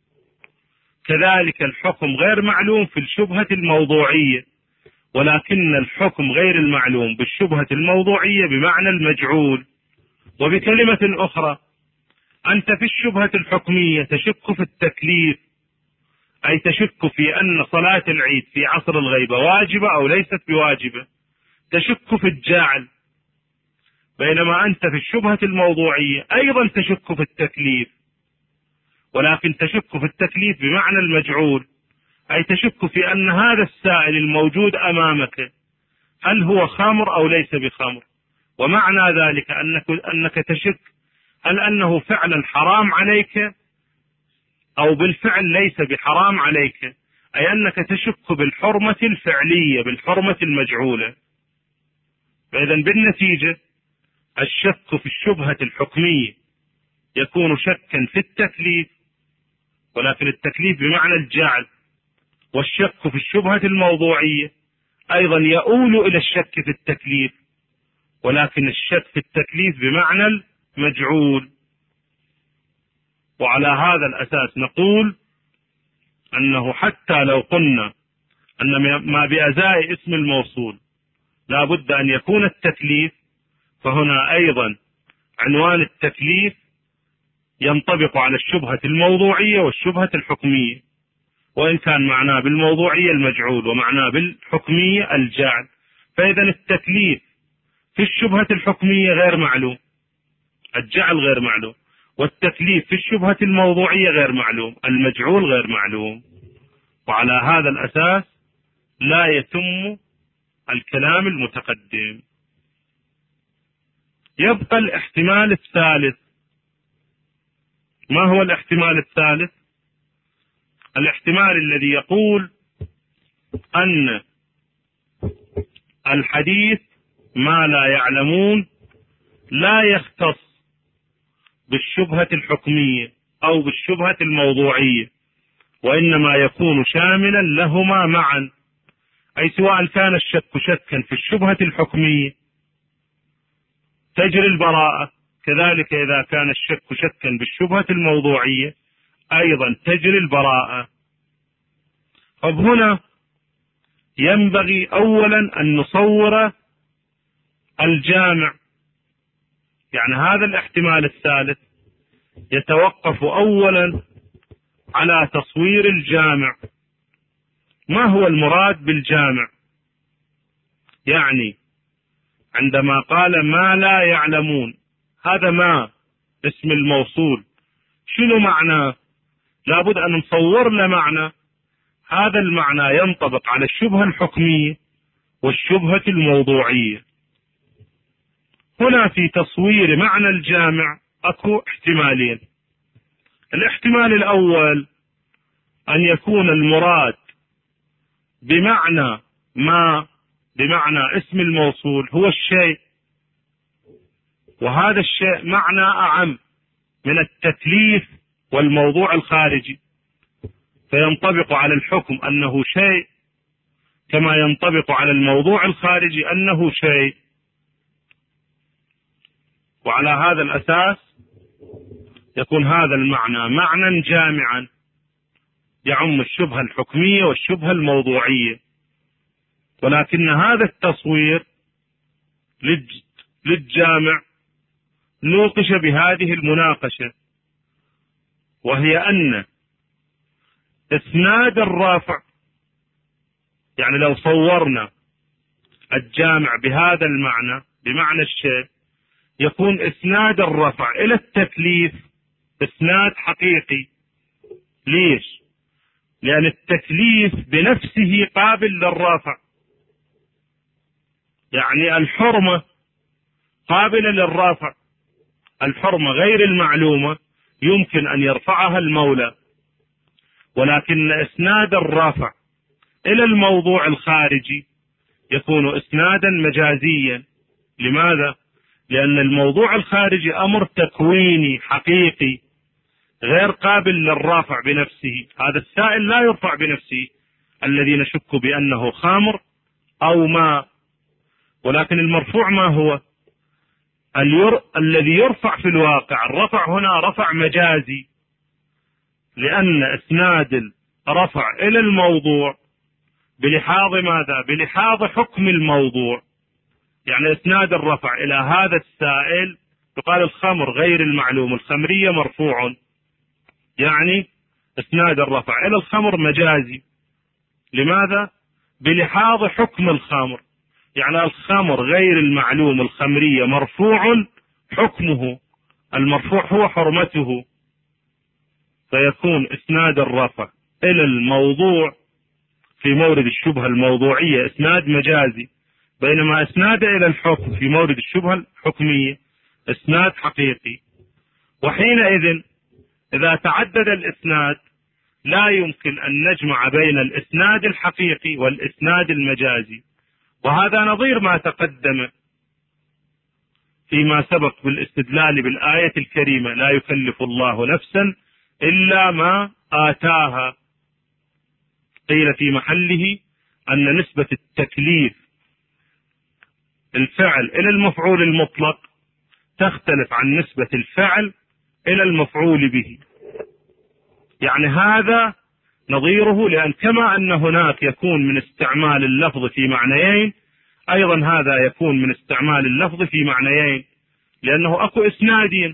كذلك الحكم غير معلوم في الشبهة الموضوعية، ولكن الحكم غير المعلوم بالشبهة الموضوعية بمعنى المجعول. وبكلمة أخرى، أنت في الشبهة الحكمية تشك في التكليف، أي تشك في أن صلاة العيد في عصر الغيبة واجبة أو ليست بواجبة، تشك في الجعل. بينما أنت في الشبهة الموضوعية أيضا تشك في التكليف، ولكن تشك في التكليف بمعنى المجعول، أي تشك في أن هذا السائل الموجود أمامك هل هو خمر أو ليس بخمر. ومعنى ذلك أنك, أنك تشك هل أنه فعلا حرام عليك أو بالفعل ليس بحرام عليك، أي أنك تشك بالحرمة الفعلية بالحرمة المجعولة. فإذا بالنتيجة الشك في الشبهة الحكمية يكون شكا في التكليف، ولكن التكليف بمعنى الجعل، والشك في الشبهة الموضوعية أيضا يؤول إلى الشك في التكليف، ولكن الشك في التكليف بمعنى المجعول. وعلى هذا الأساس نقول أنه حتى لو قلنا أن ما بأزاء اسم الموصول لا بد أن يكون التكليف، فهنا أيضا عنوان التكليف ينطبق على الشبهة الموضوعية والشبهة الحكمية، وإن كان معناه بالموضوعية المجعول ومعناه بالحكمية الجعل. فإذا التكليف في الشبهة الحكمية غير معلوم، الجعل غير معلوم، والتكليف في الشبهة الموضوعية غير معلوم، المجعول غير معلوم. وعلى هذا الأساس لا يتم الكلام المتقدم. يبقى الاحتمال الثالث. ما هو الاحتمال الثالث؟ الاحتمال الذي يقول أن الحديث ما لا يعلمون لا يختص بالشبهة الحكمية أو بالشبهة الموضوعية، وإنما يكون شاملا لهما معا، أي سواء كان الشك شكا في الشبهة الحكمية تجري البراءة، كذلك إذا كان الشك شكا بالشبهة الموضوعية أيضا تجري البراءة. طب هنا ينبغي أولا أن نصور الجامع، يعني هذا الاحتمال الثالث يتوقف أولا على تصوير الجامع. ما هو المراد بالجامع؟ يعني عندما قال ما لا يعلمون، هذا ما اسم الموصول شنو معناه؟ لابد أن نصور له معنى. هذا المعنى ينطبق على الشبهة الحكمية والشبهة الموضوعية. هنا في تصوير معنى الجامع أكو احتمالين. الاحتمال الأول أن يكون المراد بمعنى ما بمعنى اسم الموصول هو الشيء، وهذا الشيء معنى أعم من التكليف والموضوع الخارجي، فينطبق على الحكم أنه شيء كما ينطبق على الموضوع الخارجي أنه شيء. وعلى هذا الأساس يكون هذا المعنى معنى جامعا يعم الشبهة الحكمية والشبهة الموضوعية. ولكن هذا التصوير للجامع نوقش بهذه المناقشة، وهي أن إسناد الرافع، يعني لو صورنا الجامع بهذا المعنى بمعنى الشيء، يكون إسناد الرفع إلى التكليف إسناد حقيقي. ليش؟ لأن التكليف بنفسه قابل للرفع، يعني الحرمة قابلة للرفع. الحرمة غير المعلومة يمكن أن يرفعها المولى، ولكن إسناد الرافع إلى الموضوع الخارجي يكون إسنادا مجازيا. لماذا؟ لأن الموضوع الخارجي أمر تكويني حقيقي غير قابل للرافع بنفسه. هذا السائل لا يرفع بنفسه الذي نشك بأنه خمر أو ماء، ولكن المرفوع ما هو؟ الير... الذي يرفع في الواقع. الرفع هنا رفع مجازي، لأن إسناد الرفع إلى الموضوع بلحاظ ماذا؟ بلحاظ حكم الموضوع. يعني إسناد الرفع إلى هذا السائل يقال الخمر غير المعلوم الخمرية مرفوع، يعني إسناد الرفع إلى الخمر مجازي. لماذا؟ بلحاظ حكم الخمر، يعني الخمر غير المعلوم الخمرية مرفوع حكمه، المرفوع هو حرمته، فيكون إسناد الرفع إلى الموضوع في مورد الشبهة الموضوعية إسناد مجازي، بينما إسناد إلى الحكم في مورد الشبهة الحكمية إسناد حقيقي. وحينئذ إذا تعدد الإسناد لا يمكن أن نجمع بين الإسناد الحقيقي والإسناد المجازي، وهذا نظير ما تقدم فيما سبق بالاستدلال بالآية الكريمة لا يكلف الله نفسا إلا ما آتاها. قيل في محله أن نسبة التكليف الفعل إلى المفعول المطلق تختلف عن نسبة الفعل إلى المفعول به. يعني هذا نظيره، لأن كما أن هناك يكون من استعمال اللفظ في معنيين، أيضا هذا يكون من استعمال اللفظ في معنيين، لأنه أكو إسنادين.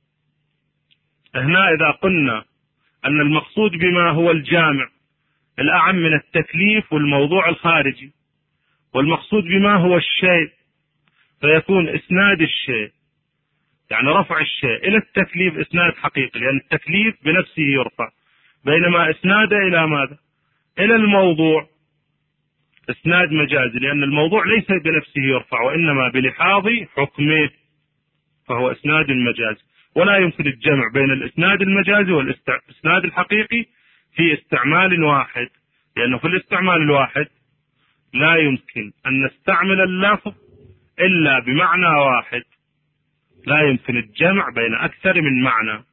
هنا إذا قلنا أن المقصود بما هو الجامع الأعم من التكليف والموضوع الخارجي، والمقصود بما هو الشيء، فيكون إسناد الشيء يعني رفع الشيء إلى التكليف إسناد حقيقي، لأن التكليف بنفسه يرفع، بينما إسناد إلى ماذا؟ إلى الموضوع إسناد مجازي، لأن الموضوع ليس بنفسه يرفع وإنما بلحاظ حكمه، فهو إسناد مجازي. ولا يمكن الجمع بين الإسناد المجازي والإسناد الحقيقي في استعمال واحد، لأنه في الاستعمال الواحد لا يمكن أن نستعمل اللفظ إلا بمعنى واحد، لا يمكن الجمع بين أكثر من معنى.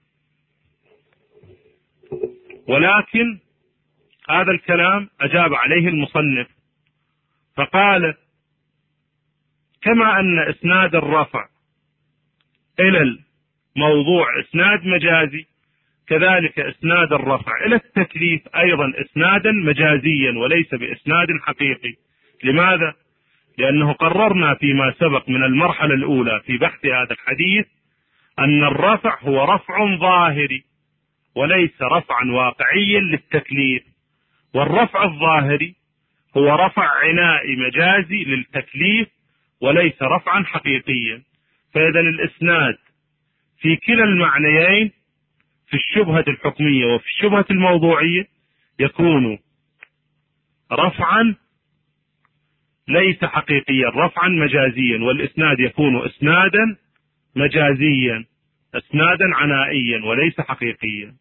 ولكن هذا الكلام أجاب عليه المصنف فقال: كما أن إسناد الرفع إلى الموضوع إسناد مجازي، كذلك إسناد الرفع إلى التكليف أيضا إسنادا مجازيا وليس بإسناد حقيقي. لماذا؟ لأنه قررنا فيما سبق من المرحلة الأولى في بحث هذا الحديث أن الرفع هو رفع ظاهري وليس رفعا واقعيا للتكليف، والرفع الظاهري هو رفع عناء مجازي للتكليف وليس رفعا حقيقيا. فإذا الإسناد في كلا المعنيين، في الشبهة الحكمية وفي الشبهة الموضوعية، يكون رفعا ليس حقيقيا، رفعا مجازيا، والإسناد يكون إسنادا مجازيا، إسنادا عنائيا وليس حقيقيا.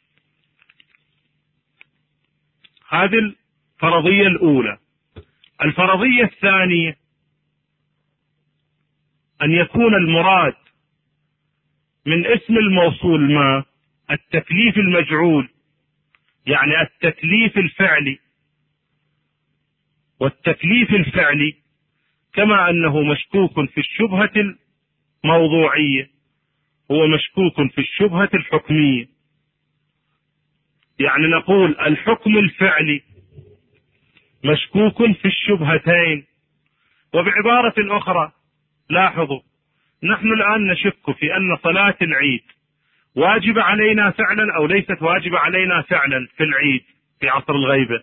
هذه الفرضية الأولى. الفرضية الثانية أن يكون المراد من اسم الموصول ما التكليف المجعول، يعني التكليف الفعلي. والتكليف الفعلي كما أنه مشكوك في الشبهة الموضوعية هو مشكوك في الشبهة الحكمية. يعني نقول الحكم الفعلي مشكوك في الشبهتين. وبعبارة أخرى لاحظوا، نحن الآن نشك في أن صلاة العيد واجب علينا فعلا أو ليست واجب علينا فعلا في العيد في عصر الغيبة.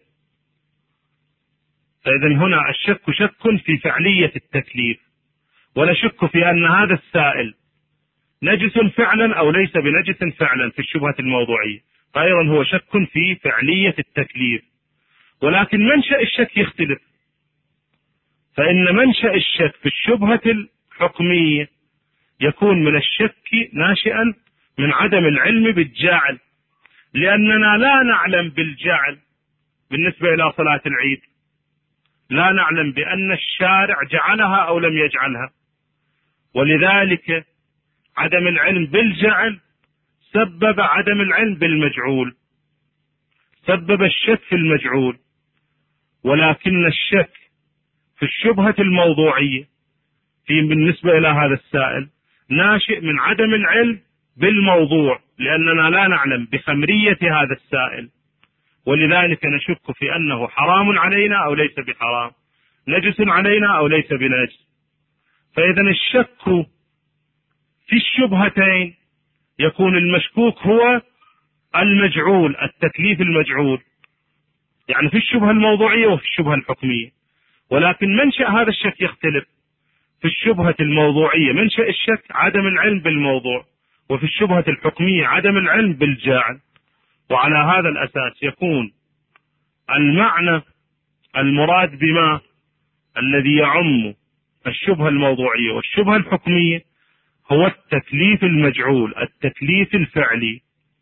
فإذا هنا الشك شك في فعلية التكليف، ونشك في أن هذا السائل نجس فعلا أو ليس بنجس فعلا في الشبهة الموضوعية، فأيضا هو شك في فعلية التكليف. ولكن منشأ الشك يختلف، فإن منشأ الشك في الشبهة الحكمية يكون من الشك ناشئا من عدم العلم بالجعل، لأننا لا نعلم بالجعل بالنسبة إلى صلاة العيد، لا نعلم بأن الشارع جعلها أو لم يجعلها، ولذلك عدم العلم بالجعل سبب عدم العلم بالمجعول، سبب الشك في المجعول. ولكن الشك في الشبهة الموضوعية في بالنسبة إلى هذا السائل ناشئ من عدم العلم بالموضوع، لأننا لا نعلم بخمرية هذا السائل، ولذلك نشك في أنه حرام علينا أو ليس بحرام، نجس علينا أو ليس بنجس. فإذا الشك في الشبهتين يكون المشكوك هو المجعول، التكليف المجعول، يعني في الشبهة الموضوعية وفي الشبهة الحكمية. ولكن منشأ هذا الشك يختلف. في الشبهة الموضوعية منشأ الشك عدم العلم بالموضوع، وفي الشبهة الحكمية عدم العلم بالجاعل. وعلى هذا الأساس يكون المعنى المراد بما الذي يعم الشبهة الموضوعية والشبهة الحكمية هو التكليف المجعول، التكليف الفعلي.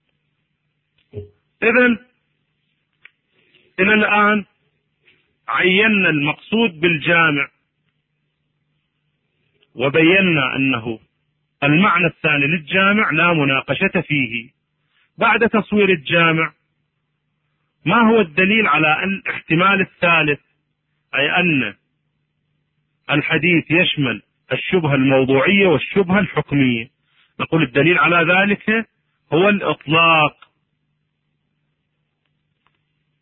إذن إلى الآن عينا المقصود بالجامع، وبينا أنه المعنى الثاني للجامع لا مناقشة فيه. بعد تصوير الجامع ما هو الدليل على الاحتمال الثالث، أي أن الحديث يشمل الشبهة الموضوعية والشبهة الحكمية؟ نقول الدليل على ذلك هو الإطلاق.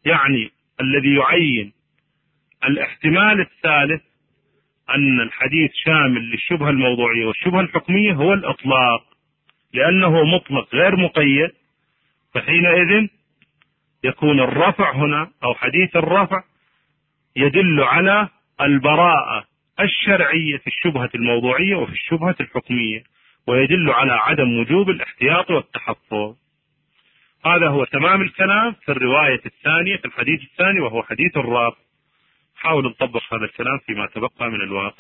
يعني الذي يعين الاحتمال الثالث أن الحديث شامل للشبهة الموضوعية والشبهة الحكمية هو الإطلاق، لأنه مطلق غير مقيد، فحينئذ يكون الرفع هنا أو حديث الرفع يدل على البراءة الشرعية في الشبهة الموضوعية وفي الشبهة الحكمية، ويدل على عدم وجوب الاحتياط والتحفظ. هذا هو تمام الكلام في الرواية الثانية في الحديث الثاني وهو حديث الرافع. حاول نطبق هذا الكلام فيما تبقى من الوقت.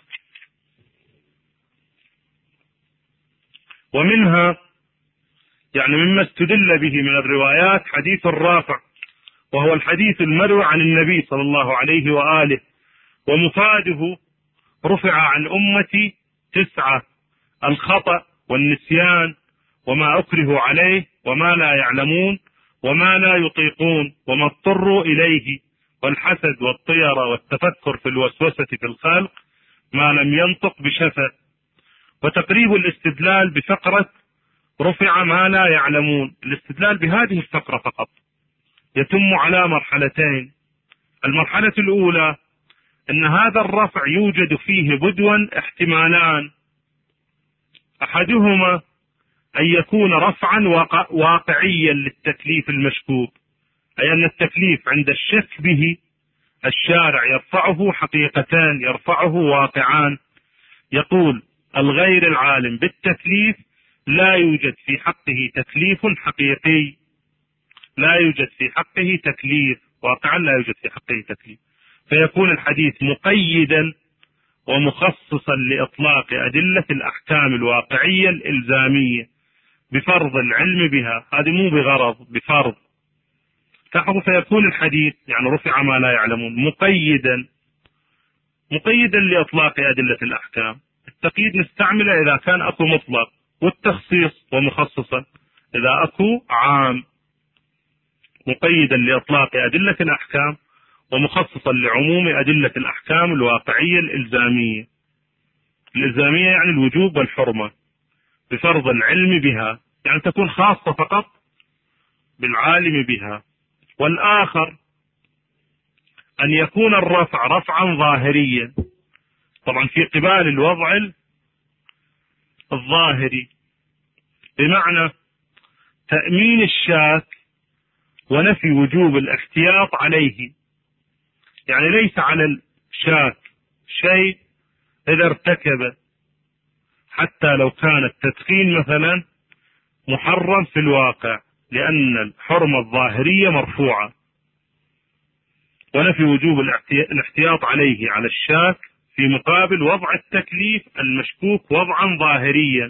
ومنها يعني مما استدل به من الروايات حديث الرافع، وهو الحديث المروي عن النبي صلى الله عليه وآله، ومفاده رفع عن أمتي تسعة: الخطأ والنسيان وما أكره عليه وما لا يعلمون وما لا يطيقون وما اضطروا إليه، والحسد والطيرة والتفكر في الوسوسة في الخلق ما لم ينطق بشفة. وتقريب الاستدلال بفقرة رفع ما لا يعلمون، الاستدلال بهذه الفقرة فقط يتم على مرحلتين. المرحلة الأولى أن هذا الرفع يوجد فيه بدوا احتمالان: أحدهما أن يكون رفعا واقعيا للتكليف المشكوك، أي أن التكليف عند الشك به الشارع يرفعه حقيقتان، يرفعه واقعان. يقول الغير العالم بالتكليف لا يوجد في حقه تكليف حقيقي، لا يوجد في حقه تكليف واقعا، لا يوجد في حقه تكليف، فيكون الحديث مقيدا ومخصصا لإطلاق أدلة الأحكام الواقعية الإلزامية بفرض العلم بها، هذه مو بغرض، بفرض. تحظ فيكون الحديث يعني رفع ما لا يعلمون مقيدا مقيدا لإطلاق أدلة الأحكام. التقييد نستعمله إذا كان أكو مطلق، والتخصيص ومخصصا إذا أكو عام. مقيدا لإطلاق أدلة الأحكام ومخصصا لعموم أدلة الأحكام الواقعية الإلزامية. الإلزامية يعني الوجوب والحرمة بفرض العلم بها، يعني تكون خاصة فقط بالعالم بها. والآخر أن يكون الرفع رفعا ظاهريا، طبعا في قبال الوضع الظاهري، بمعنى تأمين الشاك ونفي وجوب الاحتياط عليه. يعني ليس على الشاك شيء إذا ارتكب، حتى لو كان التدخين مثلا محرم في الواقع، لأن الحرمة الظاهرية مرفوعة، ونفي وجوب الاحتياط عليه على الشاك في مقابل وضع التكليف المشكوك وضعا ظاهريا.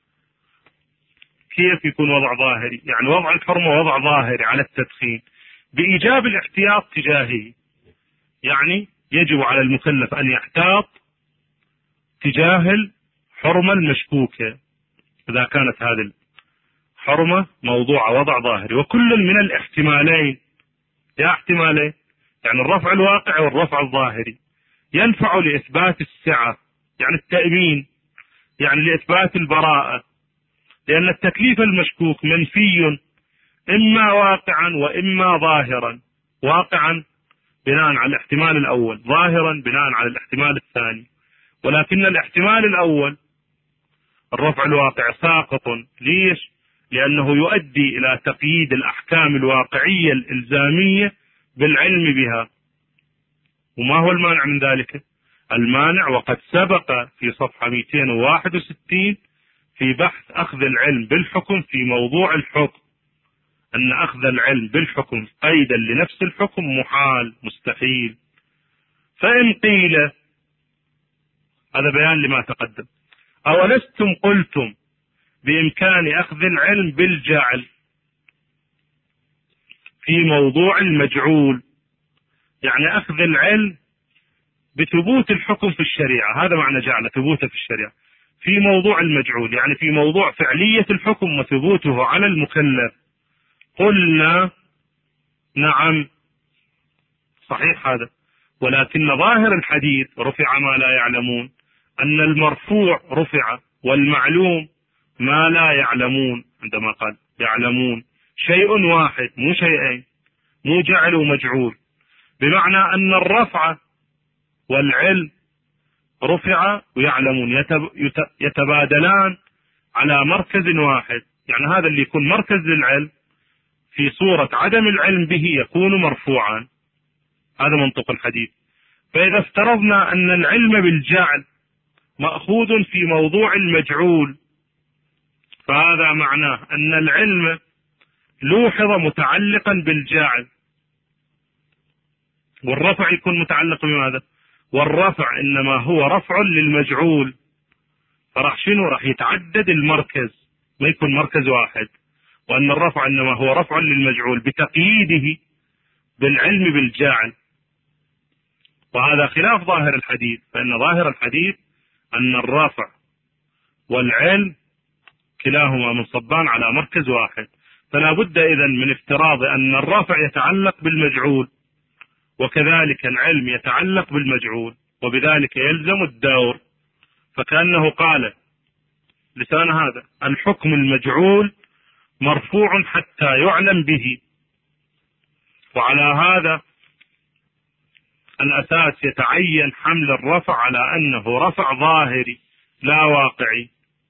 كيف يكون وضع ظاهري؟ يعني وضع الحرمة وضع ظاهري على التدخين بإيجاب الاحتياط تجاهه، يعني يجب على المكلف أن يحتاط تجاه الحرمة المشكوكة إذا كانت هذه الحرمة موضوع وضع ظاهري. وكل من الاحتمالين، يا احتمالين يعني الرفع الواقع والرفع الظاهري، ينفع لإثبات السعة يعني التأمين، يعني لإثبات البراءة، لأن التكليف المشكوك منفي إما واقعا وإما ظاهرا. واقعا بناء على الاحتمال الأول، ظاهرا بناء على الاحتمال الثاني. ولكن الاحتمال الأول الرفع الواقع ساقط. ليش؟ لأنه يؤدي إلى تقييد الأحكام الواقعية الإلزامية بالعلم بها. وما هو المانع من ذلك؟ المانع وقد سبق في صفحة مئتين وواحد وستين في بحث أخذ العلم بالحكم في موضوع الحكم، أن أخذ العلم بالحكم قيدا لنفس الحكم محال مستحيل. فإن قيل، هذا بيان لما تقدم، أولستم قلتم بإمكان أخذ العلم بالجعل في موضوع المجعول، يعني أخذ العلم بثبوت الحكم في الشريعة، هذا معنى جعل، ثبوته في الشريعة، في موضوع المجعول يعني في موضوع فعلية الحكم وثبوته على المكلف. قلنا نعم صحيح هذا، ولكن ظاهر الحديث رفع ما لا يعلمون، أن المرفوع رفع والمعلوم ما لا يعلمون. عندما قال يعلمون شيء واحد مو شيئين، مو جعل ومجعول، بمعنى أن الرفع والعلم رفع ويعلمون يتبادلان على مركز واحد. يعني هذا اللي يكون مركز للعلم في صورة عدم العلم به يكون مرفوعا. هذا منطق الحديث. فإذا افترضنا أن العلم بالجعل مأخوذ في موضوع المجعول، فهذا معناه أن العلم لوحظ متعلقا بالجعل، والرفع يكون متعلق بماذا؟ والرفع إنما هو رفع للمجعول، فراح شنو؟ راح يتعدد المركز، ما يكون مركز واحد. وأن الرفع إنما هو رفع للمجعول بتقييده بالعلم بالجاعل، وهذا خلاف ظاهر الحديث. فإن ظاهر الحديث أن الرفع والعلم كلاهما منصبان على مركز واحد، فلا بد إذن من افتراض أن الرفع يتعلق بالمجعول وكذلك العلم يتعلق بالمجعول، وبذلك يلزم الدور. فكأنه قال لسان هذا الحكم المجعول مرفوع حتى يعلم به، وعلى هذا الأساس يتعين حمل الرفع على أنه رفع ظاهري لا واقعي،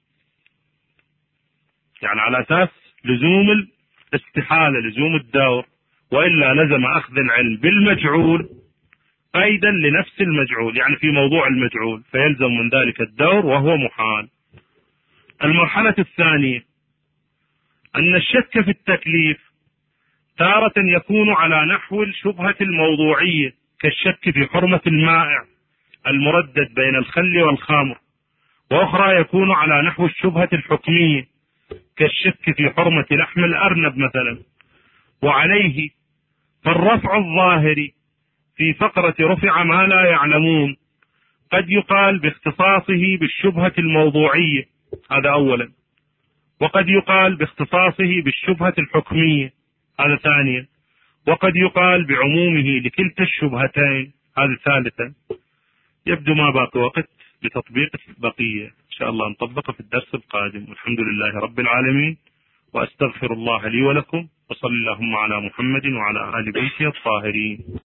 يعني على أساس لزوم الاستحالة، لزوم الدور، وإلا لزم أخذ العلم بالمجعول قيدا لنفس المجعول، يعني في موضوع المجعول، فيلزم من ذلك الدور وهو محال. المرحلة الثانية أن الشك في التكليف تارة يكون على نحو الشبهة الموضوعية كالشك في حرمة المائع المردد بين الخل والخمر، وأخرى يكون على نحو الشبهة الحكمية كالشك في حرمة لحم الأرنب مثلا. وعليه فالرفع الظاهري في فقرة رفع ما لا يعلمون قد يقال باختصاصه بالشبهة الموضوعية، هذا أولا، وقد يقال باختصاصه بالشبهة الحكمية، هذا ثانيا، وقد يقال بعمومه لكلتا الشبهتين، هذا ثالثا. يبدو ما باقي وقت لتطبيق بقية، إن شاء الله نطبقه في الدرس القادم. والحمد لله رب العالمين، وأستغفر الله لي ولكم، وصلى اللهم على محمد وعلى آل بيته الطاهرين.